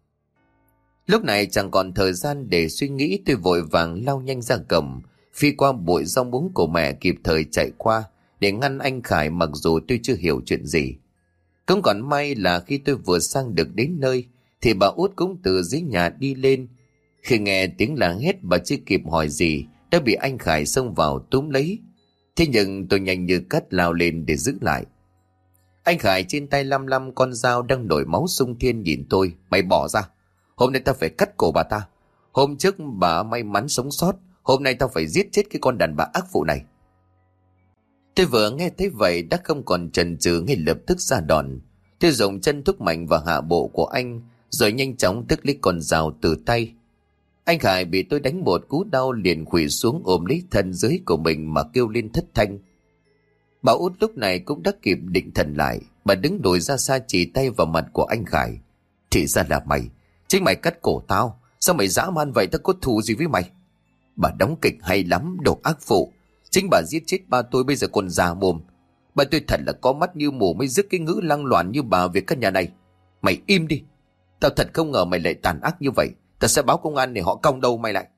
Lúc này chẳng còn thời gian để suy nghĩ, tôi vội vàng lao nhanh ra cổng, phi qua bụi rau muống của mẹ, kịp thời chạy qua để ngăn anh Khải, mặc dù tôi chưa hiểu chuyện gì. Cũng còn may là khi tôi vừa sang được đến nơi thì bà út cũng từ dưới nhà đi lên. Khi nghe tiếng la hét, bà chưa kịp hỏi gì đã bị anh Khải xông vào túm lấy. Thế nhưng tôi nhanh như cắt lao lên để giữ lại. Anh Khải trên tay lăm lăm con dao đang nổi máu sung thiên nhìn tôi. Mày bỏ ra, hôm nay tao phải cắt cổ bà ta. Hôm trước bà may mắn sống sót, hôm nay tao phải giết chết cái con đàn bà ác phụ này. Tôi vừa nghe thấy vậy đã không còn chần chừ, ngay lập tức ra đòn. Tôi dùng chân thúc mạnh vào hạ bộ của anh, rồi nhanh chóng tước lấy con dao từ tay. Anh Khải bị tôi đánh một cú đau liền khuỵu xuống ôm lấy thân dưới của mình mà kêu lên thất thanh. Bà út lúc này cũng đã kịp định thần lại. Bà đứng lùi ra xa chỉ tay vào mặt của anh Khải. Thì ra là mày, chính mày cắt cổ tao. Sao mày dã man vậy, tao có thù gì với mày? Bà đóng kịch hay lắm, đồ ác phụ. Chính bà giết chết ba tôi, bây giờ còn già mồm. Bà tôi thật là có mắt như mù mới dứt cái ngữ lăng loàn như bà về căn nhà này. Mày im đi. Tao thật không ngờ mày lại tàn ác như vậy. Tao sẽ báo công an để họ cong đầu mày lại.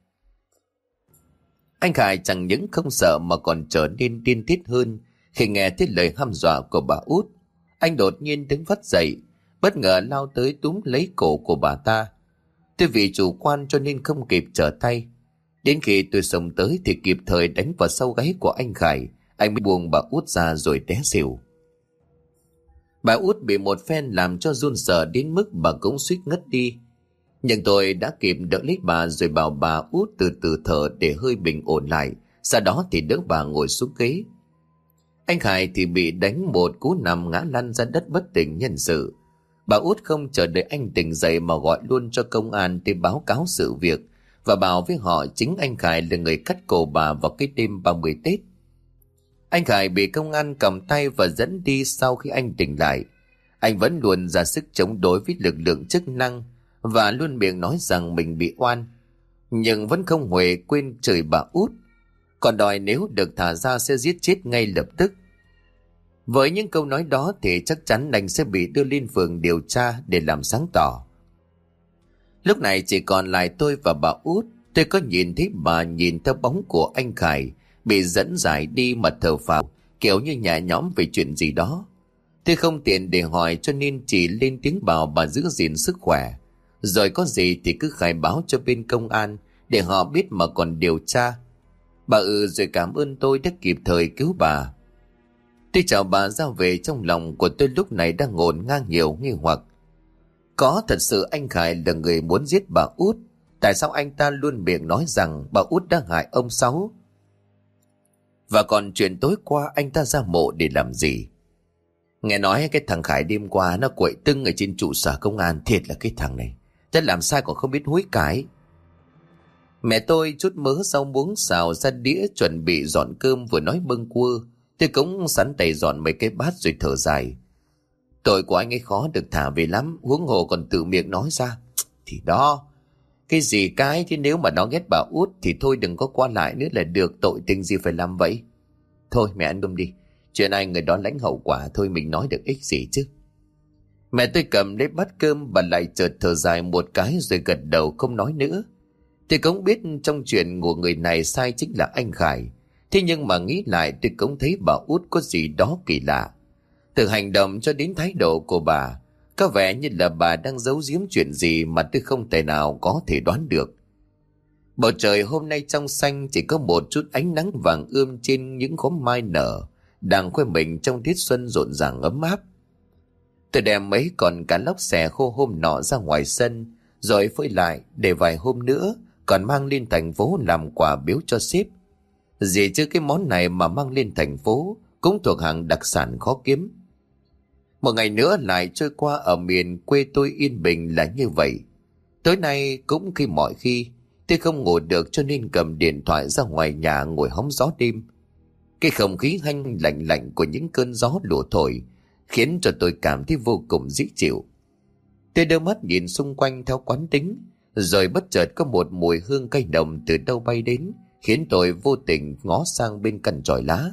Anh Khải chẳng những không sợ mà còn trở nên điên tiết hơn khi nghe thấy lời hăm dọa của bà út. Anh đột nhiên đứng phắt dậy, bất ngờ lao tới túm lấy cổ của bà ta. Tôi vì chủ quan cho nên không kịp trở tay. Đến khi tôi xông tới thì kịp thời đánh vào sau gáy của anh Khải. Anh mới buông bà út ra rồi té xỉu. Bà út bị một phen làm cho run sợ đến mức bà cũng suýt ngất đi. Nhưng tôi đã kịp đỡ lấy bà rồi bảo bà út từ từ thở để hơi bình ổn lại. Sau đó thì đỡ bà ngồi xuống ghế. Anh Khải thì bị đánh một cú nằm ngã lăn ra đất bất tỉnh nhân sự. Bà út không chờ đợi anh tỉnh dậy mà gọi luôn cho công an để báo cáo sự việc và bảo với họ chính anh Khải là người cắt cổ bà vào cái đêm 30 Tết. Anh Khải bị công an cầm tay và dẫn đi. Sau khi anh tỉnh lại, anh vẫn luôn ra sức chống đối với lực lượng chức năng và luôn miệng nói rằng mình bị oan, nhưng vẫn không hề quên chửi bà út, còn đòi nếu được thả ra sẽ giết chết ngay lập tức. Với những câu nói đó thì chắc chắn anh sẽ bị đưa lên phường điều tra để làm sáng tỏ. Lúc này chỉ còn lại tôi và bà út. Tôi có nhìn thấy bà nhìn theo bóng của anh Khải bị dẫn giải đi mà thở phào, kiểu như nhẹ nhõm về chuyện gì đó. Tôi không tiện để hỏi cho nên chỉ lên tiếng bảo bà giữ gìn sức khỏe, rồi có gì thì cứ khai báo cho bên công an để họ biết mà còn điều tra. Bà rồi cảm ơn tôi đã kịp thời cứu bà. Tôi chào bà ra về, trong lòng của tôi lúc này đang ngổn ngang nhiều nghi hoặc. Có thật sự anh Khải là người muốn giết bà út? Tại sao anh ta luôn miệng nói rằng bà út đã hại ông Sáu? Và còn chuyện tối qua anh ta ra mộ để làm gì? Nghe nói cái thằng Khải đêm qua nó quậy tưng ở trên trụ sở công an. Thiệt là cái thằng này, chắc làm sao còn không biết hối cải. Mẹ tôi chút mớ rau muống xào ra đĩa chuẩn bị dọn cơm, vừa nói bâng quơ. Tôi cũng sẵn tay dọn mấy cái bát rồi thở dài. Tội của anh ấy khó được thả về lắm, huống hồ còn tự miệng nói ra. Thì đó, cái gì cái chứ nếu mà nó ghét bà út thì thôi đừng có qua lại nữa là được, tội tình gì phải làm vậy. Thôi mẹ ăn cơm đi, chuyện ai người đó lãnh hậu quả thôi, mình nói được ích gì chứ. Mẹ tôi cầm lấy bát cơm, bà lại chợt thở dài một cái rồi gật đầu không nói nữa. Tôi cũng biết trong chuyện của người này sai chính là anh Khải. Thế nhưng mà nghĩ lại tôi cũng thấy bà út có gì đó kỳ lạ. Từ hành động cho đến thái độ của bà, có vẻ như là bà đang giấu giếm chuyện gì mà tôi không thể nào có thể đoán được. Bầu trời hôm nay trong xanh, chỉ có một chút ánh nắng vàng ươm trên những khóm mai nở, đang khoe mình trong tiết xuân rộn ràng ấm áp. Tôi đem mấy con cá lóc xẻ khô hôm nọ ra ngoài sân, rồi phơi lại để vài hôm nữa còn mang lên thành phố làm quà biếu cho sếp. Gì chứ cái món này mà mang lên thành phố cũng thuộc hàng đặc sản khó kiếm. Một ngày nữa lại trôi qua ở miền quê tôi yên bình là như vậy. Tối nay cũng khi mọi khi, tôi không ngủ được cho nên cầm điện thoại ra ngoài nhà ngồi hóng gió đêm. Cái không khí hanh lạnh lạnh của những cơn gió lùa thổi khiến cho tôi cảm thấy vô cùng dễ chịu. Tôi đưa mắt nhìn xung quanh theo quán tính, rồi bất chợt có một mùi hương cây đồng từ đâu bay đến, khiến tôi vô tình ngó sang bên căn chòi lá.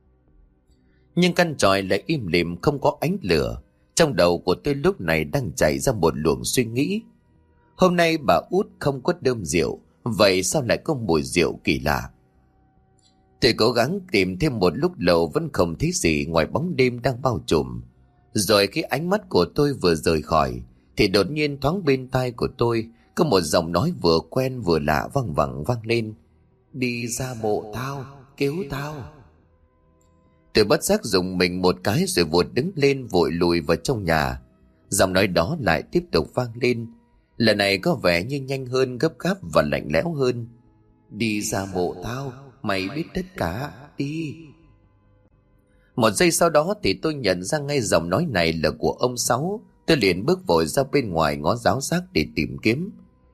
Nhưng căn chòi lại im lìm không có ánh lửa. Trong đầu của tôi lúc này đang chạy ra một luồng suy nghĩ. Hôm nay bà út không có đơm rượu, vậy sao lại có mùi rượu kỳ lạ? Tôi cố gắng tìm thêm một lúc lâu vẫn không thấy gì ngoài bóng đêm đang bao trùm. Rồi khi ánh mắt của tôi vừa rời khỏi thì đột nhiên thoáng bên tai của tôi có một giọng nói vừa quen vừa lạ văng vẳng vang lên: "Đi ra mộ tao, cứu tao." Tôi bất giác dùng mình một cái rồi vụt đứng lên vội lùi vào trong nhà. Giọng nói đó lại tiếp tục vang lên, lần này có vẻ như nhanh hơn, gấp gáp và lạnh lẽo hơn: "Đi ra mộ tao, mày biết tất cả, đi." Một giây sau đó thì tôi nhận ra ngay giọng nói này là của ông Sáu. Tôi liền bước vội ra bên ngoài ngó giáo giác để tìm kiếm.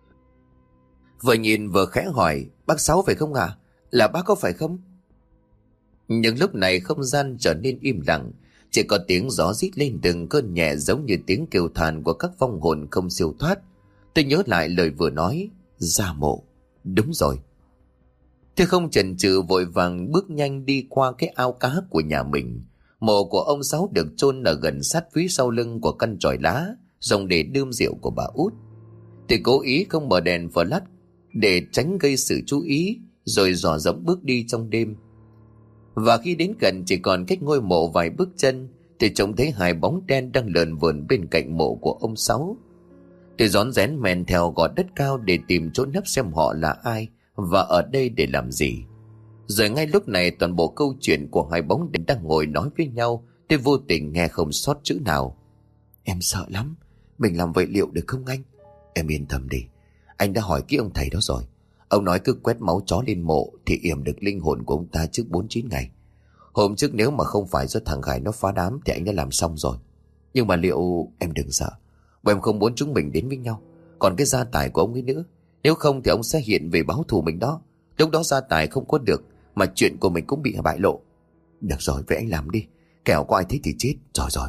Vừa nhìn vừa khẽ hỏi: "Bác Sáu phải không ạ? Là bác có phải không?" Nhưng lúc này không gian trở nên im lặng, chỉ có tiếng gió rít lên từng cơn nhẹ giống như tiếng kêu than của các vong hồn không siêu thoát. Tôi nhớ lại lời vừa nói: ra mộ. Đúng rồi. Tôi không chần chừ vội vàng bước nhanh đi qua cái ao cá của nhà mình. Mộ của ông Sáu được chôn ở gần sát phía sau lưng của căn chòi lá dùng để đươm rượu của bà Út. Tôi cố ý không mở đèn flash để tránh gây sự chú ý, rồi dò dẫm bước đi trong đêm. Và khi đến gần chỉ còn cách ngôi mộ vài bước chân thì trông thấy hai bóng đen đang lờn vờn bên cạnh mộ của ông Sáu. Tôi rón rén men theo gò đất cao để tìm chỗ nấp xem họ là ai và ở đây để làm gì. Rồi ngay lúc này toàn bộ câu chuyện của hai bóng đen đang ngồi nói với nhau, tôi vô tình nghe không sót chữ nào. "Em sợ lắm, mình làm vậy liệu được không anh?" "Em yên tâm đi, anh đã hỏi kỹ ông thầy đó rồi. Ông nói cứ quét máu chó lên mộ thì yểm được linh hồn của ông ta trước 49 ngày. Hôm trước nếu mà không phải do thằng Khải nó phá đám thì anh đã làm xong rồi. Nhưng mà liệu..." "Em đừng sợ, bởi em không muốn chúng mình đến với nhau. Còn cái gia tài của ông ấy nữa, nếu không thì ông sẽ hiện về báo thù mình đó. Lúc đó gia tài không có được mà chuyện của mình cũng bị bại lộ." "Được rồi, vậy anh làm đi, kẻo có ai thấy thì chết rồi."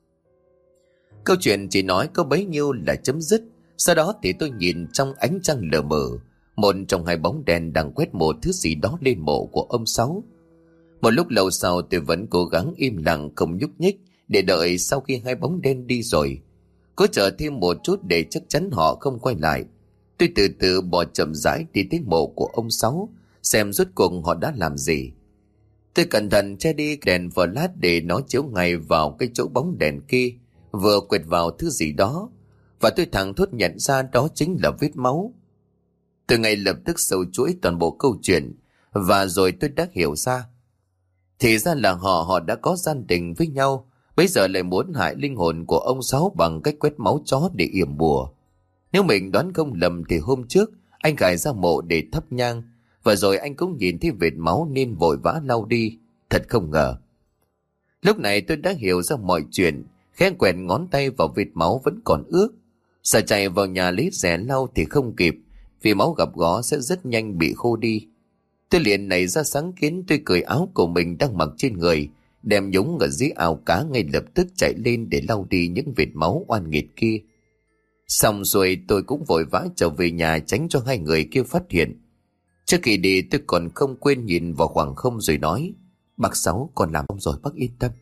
Câu chuyện chỉ nói có bấy nhiêu là chấm dứt. Sau đó thì tôi nhìn trong ánh trăng lờ mờ, một trong hai bóng đen đang quét một thứ gì đó lên mộ của ông Sáu. Một lúc lâu sau tôi vẫn cố gắng im lặng không nhúc nhích để đợi sau khi hai bóng đen đi rồi. Cố chờ thêm một chút để chắc chắn họ không quay lại. Tôi từ từ bò chậm rãi đi đến mộ của ông Sáu, xem rốt cuộc họ đã làm gì. Tôi cẩn thận che đi đèn flash để nó chiếu ngay vào cái chỗ bóng đèn kia, vừa quệt vào thứ gì đó, và tôi thẳng thốt nhận ra đó chính là vết máu. Từ ngay lập tức sâu chuỗi toàn bộ câu chuyện, và rồi tôi đã hiểu ra. Thì ra là họ đã có gian tình với nhau, bây giờ lại muốn hại linh hồn của ông Sáu bằng cách quét máu chó để yểm bùa. Nếu mình đoán không lầm thì hôm trước anh Khải ra mộ để thắp nhang, và rồi anh cũng nhìn thấy vệt máu nên vội vã lau đi. Thật không ngờ. Lúc này tôi đã hiểu ra mọi chuyện, khẽ quẹt ngón tay vào vệt máu vẫn còn ướt. Sợ chạy vào nhà lấy rẻ lau thì không kịp, vì máu gặp gó sẽ rất nhanh bị khô đi. Tôi liền nảy ra sáng kiến, tôi cởi áo của mình đang mặc trên người, đem nhúng ở dưới ao cá, ngay lập tức chạy lên để lau đi những vệt máu oan nghiệt kia. Xong rồi tôi cũng vội vã trở về nhà tránh cho hai người kia phát hiện. Trước khi đi tôi còn không quên nhìn vào khoảng không rồi nói: "Bác Sáu còn làm xong rồi, bác yên tâm."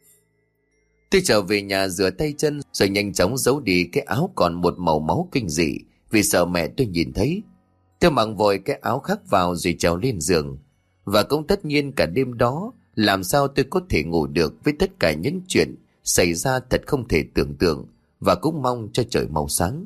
Tôi trở về nhà rửa tay chân rồi nhanh chóng giấu đi cái áo còn một màu máu kinh dị, vì sợ mẹ tôi nhìn thấy. Tôi mặc vội cái áo khác vào rồi trèo lên giường. Và cũng tất nhiên cả đêm đó làm sao tôi có thể ngủ được với tất cả những chuyện xảy ra thật không thể tưởng tượng, và cũng mong cho trời mau sáng.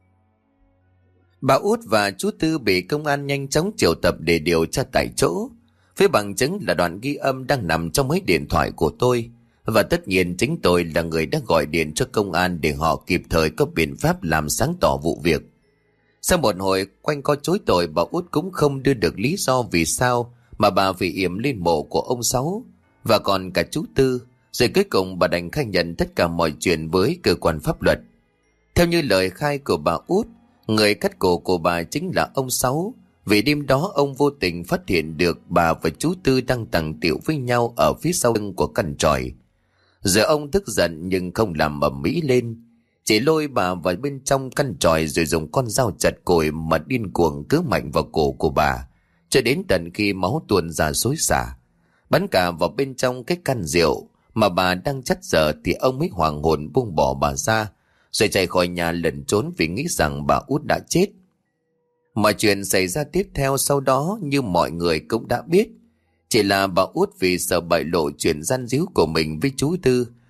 Bà Út và chú Tư bị công an nhanh chóng triệu tập để điều tra tại chỗ, với bằng chứng là đoạn ghi âm đang nằm trong mấy điện thoại của tôi. Và tất nhiên chính tôi là người đã gọi điện cho công an để họ kịp thời có biện pháp làm sáng tỏ vụ việc. Sau một hồi quanh co chối tội, bà Út cũng không đưa được lý do vì sao mà bà phải yểm lên mộ của ông Sáu và còn cả chú Tư. Rồi cuối cùng bà đành khai nhận tất cả mọi chuyện với cơ quan pháp luật. Theo như lời khai của bà Út, người cắt cổ của bà chính là ông Sáu, vì đêm đó ông vô tình phát hiện được bà và chú Tư đang tằng tiệu với nhau ở phía sau lưng của căn tròi. Giờ ông tức giận nhưng không làm ầm ĩ lên, chỉ lôi bà vào bên trong căn tròi rồi dùng con dao chặt cồi mà điên cuồng cứ mạnh vào cổ của bà, cho đến tận khi máu tuôn ra xối xả, bắn cả vào bên trong cái căn rượu mà bà đang chắt dở. Thì ông mới hoảng hồn buông bỏ bà ra, rồi chạy khỏi nhà lẩn trốn vì nghĩ rằng bà Út đã chết. Mọi chuyện xảy ra tiếp theo sau đó như mọi người cũng đã biết, chỉ là bà Út vì sợ bại lộ chuyện gian díu của mình với chú Tư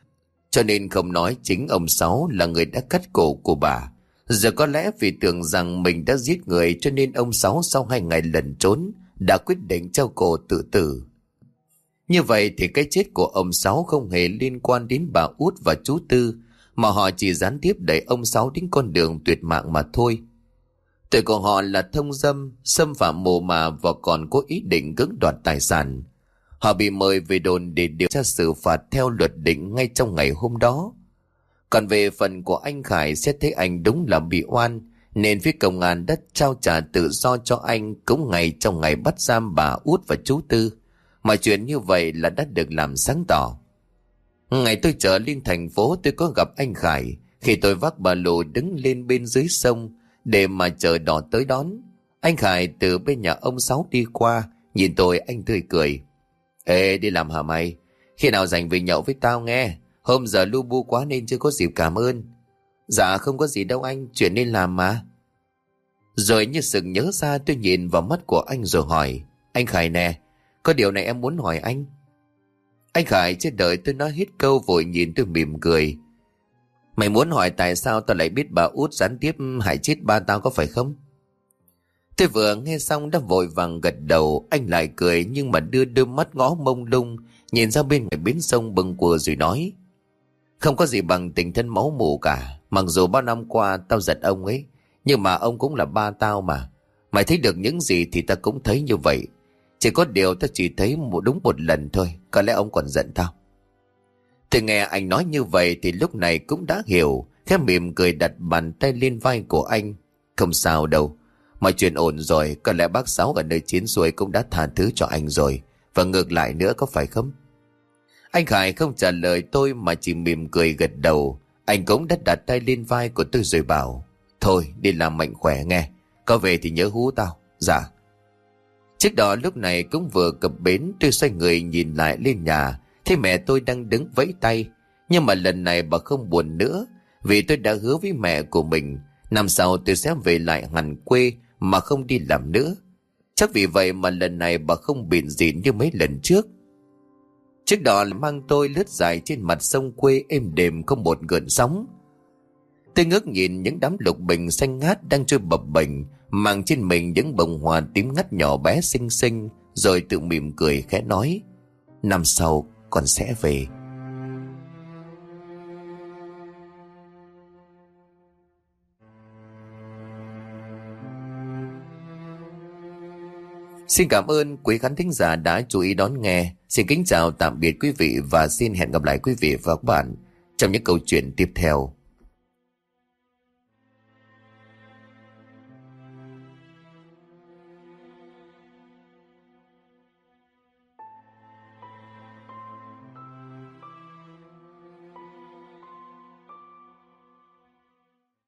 Cho nên không nói chính ông Sáu là người đã cắt cổ của bà. Giờ có lẽ vì tưởng rằng mình đã giết người cho nên ông Sáu sau 2 ngày lẩn trốn đã quyết định treo cổ tự tử. Như vậy thì cái chết của ông Sáu không hề liên quan đến bà Út và chú Tư, mà họ chỉ gián tiếp đẩy ông Sáu đến con đường tuyệt mạng mà thôi. Tội của họ là thông dâm, xâm phạm mồ mả và còn có ý định cưỡng đoạt tài sản. Họ bị mời về đồn để điều tra xử phạt theo luật định ngay trong ngày hôm đó. Còn về phần của anh Khải, xét thấy anh đúng là bị oan, nên phía công an đã trao trả tự do cho anh cũng ngay trong ngày bắt giam bà Út và chú Tư. Mọi chuyện như vậy là đã được làm sáng tỏ. Ngày tôi trở lên thành phố, tôi có gặp anh Khải khi tôi vác ba lô đứng lên bên dưới sông để mà chờ đò tới đón. Anh Khải từ bên nhà ông Sáu đi qua, nhìn tôi anh tươi cười. Ê, đi làm hả mày? Khi nào rảnh về nhậu với tao nghe. Hôm giờ lu bu quá nên chưa có dịp cảm ơn. Dạ không có gì đâu anh, chuyện nên làm mà. Rồi như sực nhớ ra, tôi nhìn vào mắt của anh rồi hỏi. Anh Khải nè, có điều này em muốn hỏi anh. Anh Khải chưa đợi tôi nói hết câu vội nhìn tôi mỉm cười. Mày muốn hỏi tại sao tao lại biết bà Út gián tiếp hại chết ba tao có phải không? Tôi vừa nghe xong đã vội vàng gật đầu. Anh lại cười nhưng mà đưa đôi mắt ngó mông lung nhìn ra bên ngoài bến sông bâng quơ rồi nói. Không có gì bằng tình thân máu mủ cả. Mặc dù bao năm qua tao giận ông ấy, nhưng mà ông cũng là ba tao mà. Mày thấy được những gì thì tao cũng thấy như vậy. Chỉ có điều tao chỉ thấy đúng một lần thôi. Có lẽ ông còn giận tao. Tôi nghe anh nói như vậy thì lúc này cũng đã hiểu. Khẽ mỉm cười đặt bàn tay lên vai của anh. Không sao đâu, mọi chuyện ổn rồi. Có lẽ bác Sáu ở nơi chiến xuôi cũng đã tha thứ cho anh rồi. Và ngược lại nữa, có phải không? Anh Khải không trả lời tôi mà chỉ mỉm cười gật đầu. Anh cũng đã đặt tay lên vai của tôi rồi bảo. Thôi đi làm mạnh khỏe nghe. Có về thì nhớ hú tao. Dạ. Chiếc đò lúc này cũng vừa cập bến. Tôi xoay người nhìn lại lên nhà, thấy mẹ tôi đang đứng vẫy tay. Nhưng mà lần này bà không buồn nữa, vì tôi đã hứa với mẹ của mình năm sau tôi sẽ về lại hẳn quê mà không đi làm nữa. Chắc vì vậy mà lần này bà không bịn rịn như mấy lần trước. Chiếc đò mang tôi lướt dài trên mặt sông quê êm đềm không một gợn sóng. Tôi ngước nhìn những đám lục bình xanh ngát đang trôi bập bềnh, mang trên mình những bông hoa tím ngắt nhỏ bé xinh xinh, rồi tự mỉm cười khẽ nói. Năm sau con sẽ về. Xin cảm ơn quý khán thính giả đã chú ý đón nghe. Xin kính chào tạm biệt quý vị và xin hẹn gặp lại quý vị và các bạn trong những câu chuyện tiếp theo.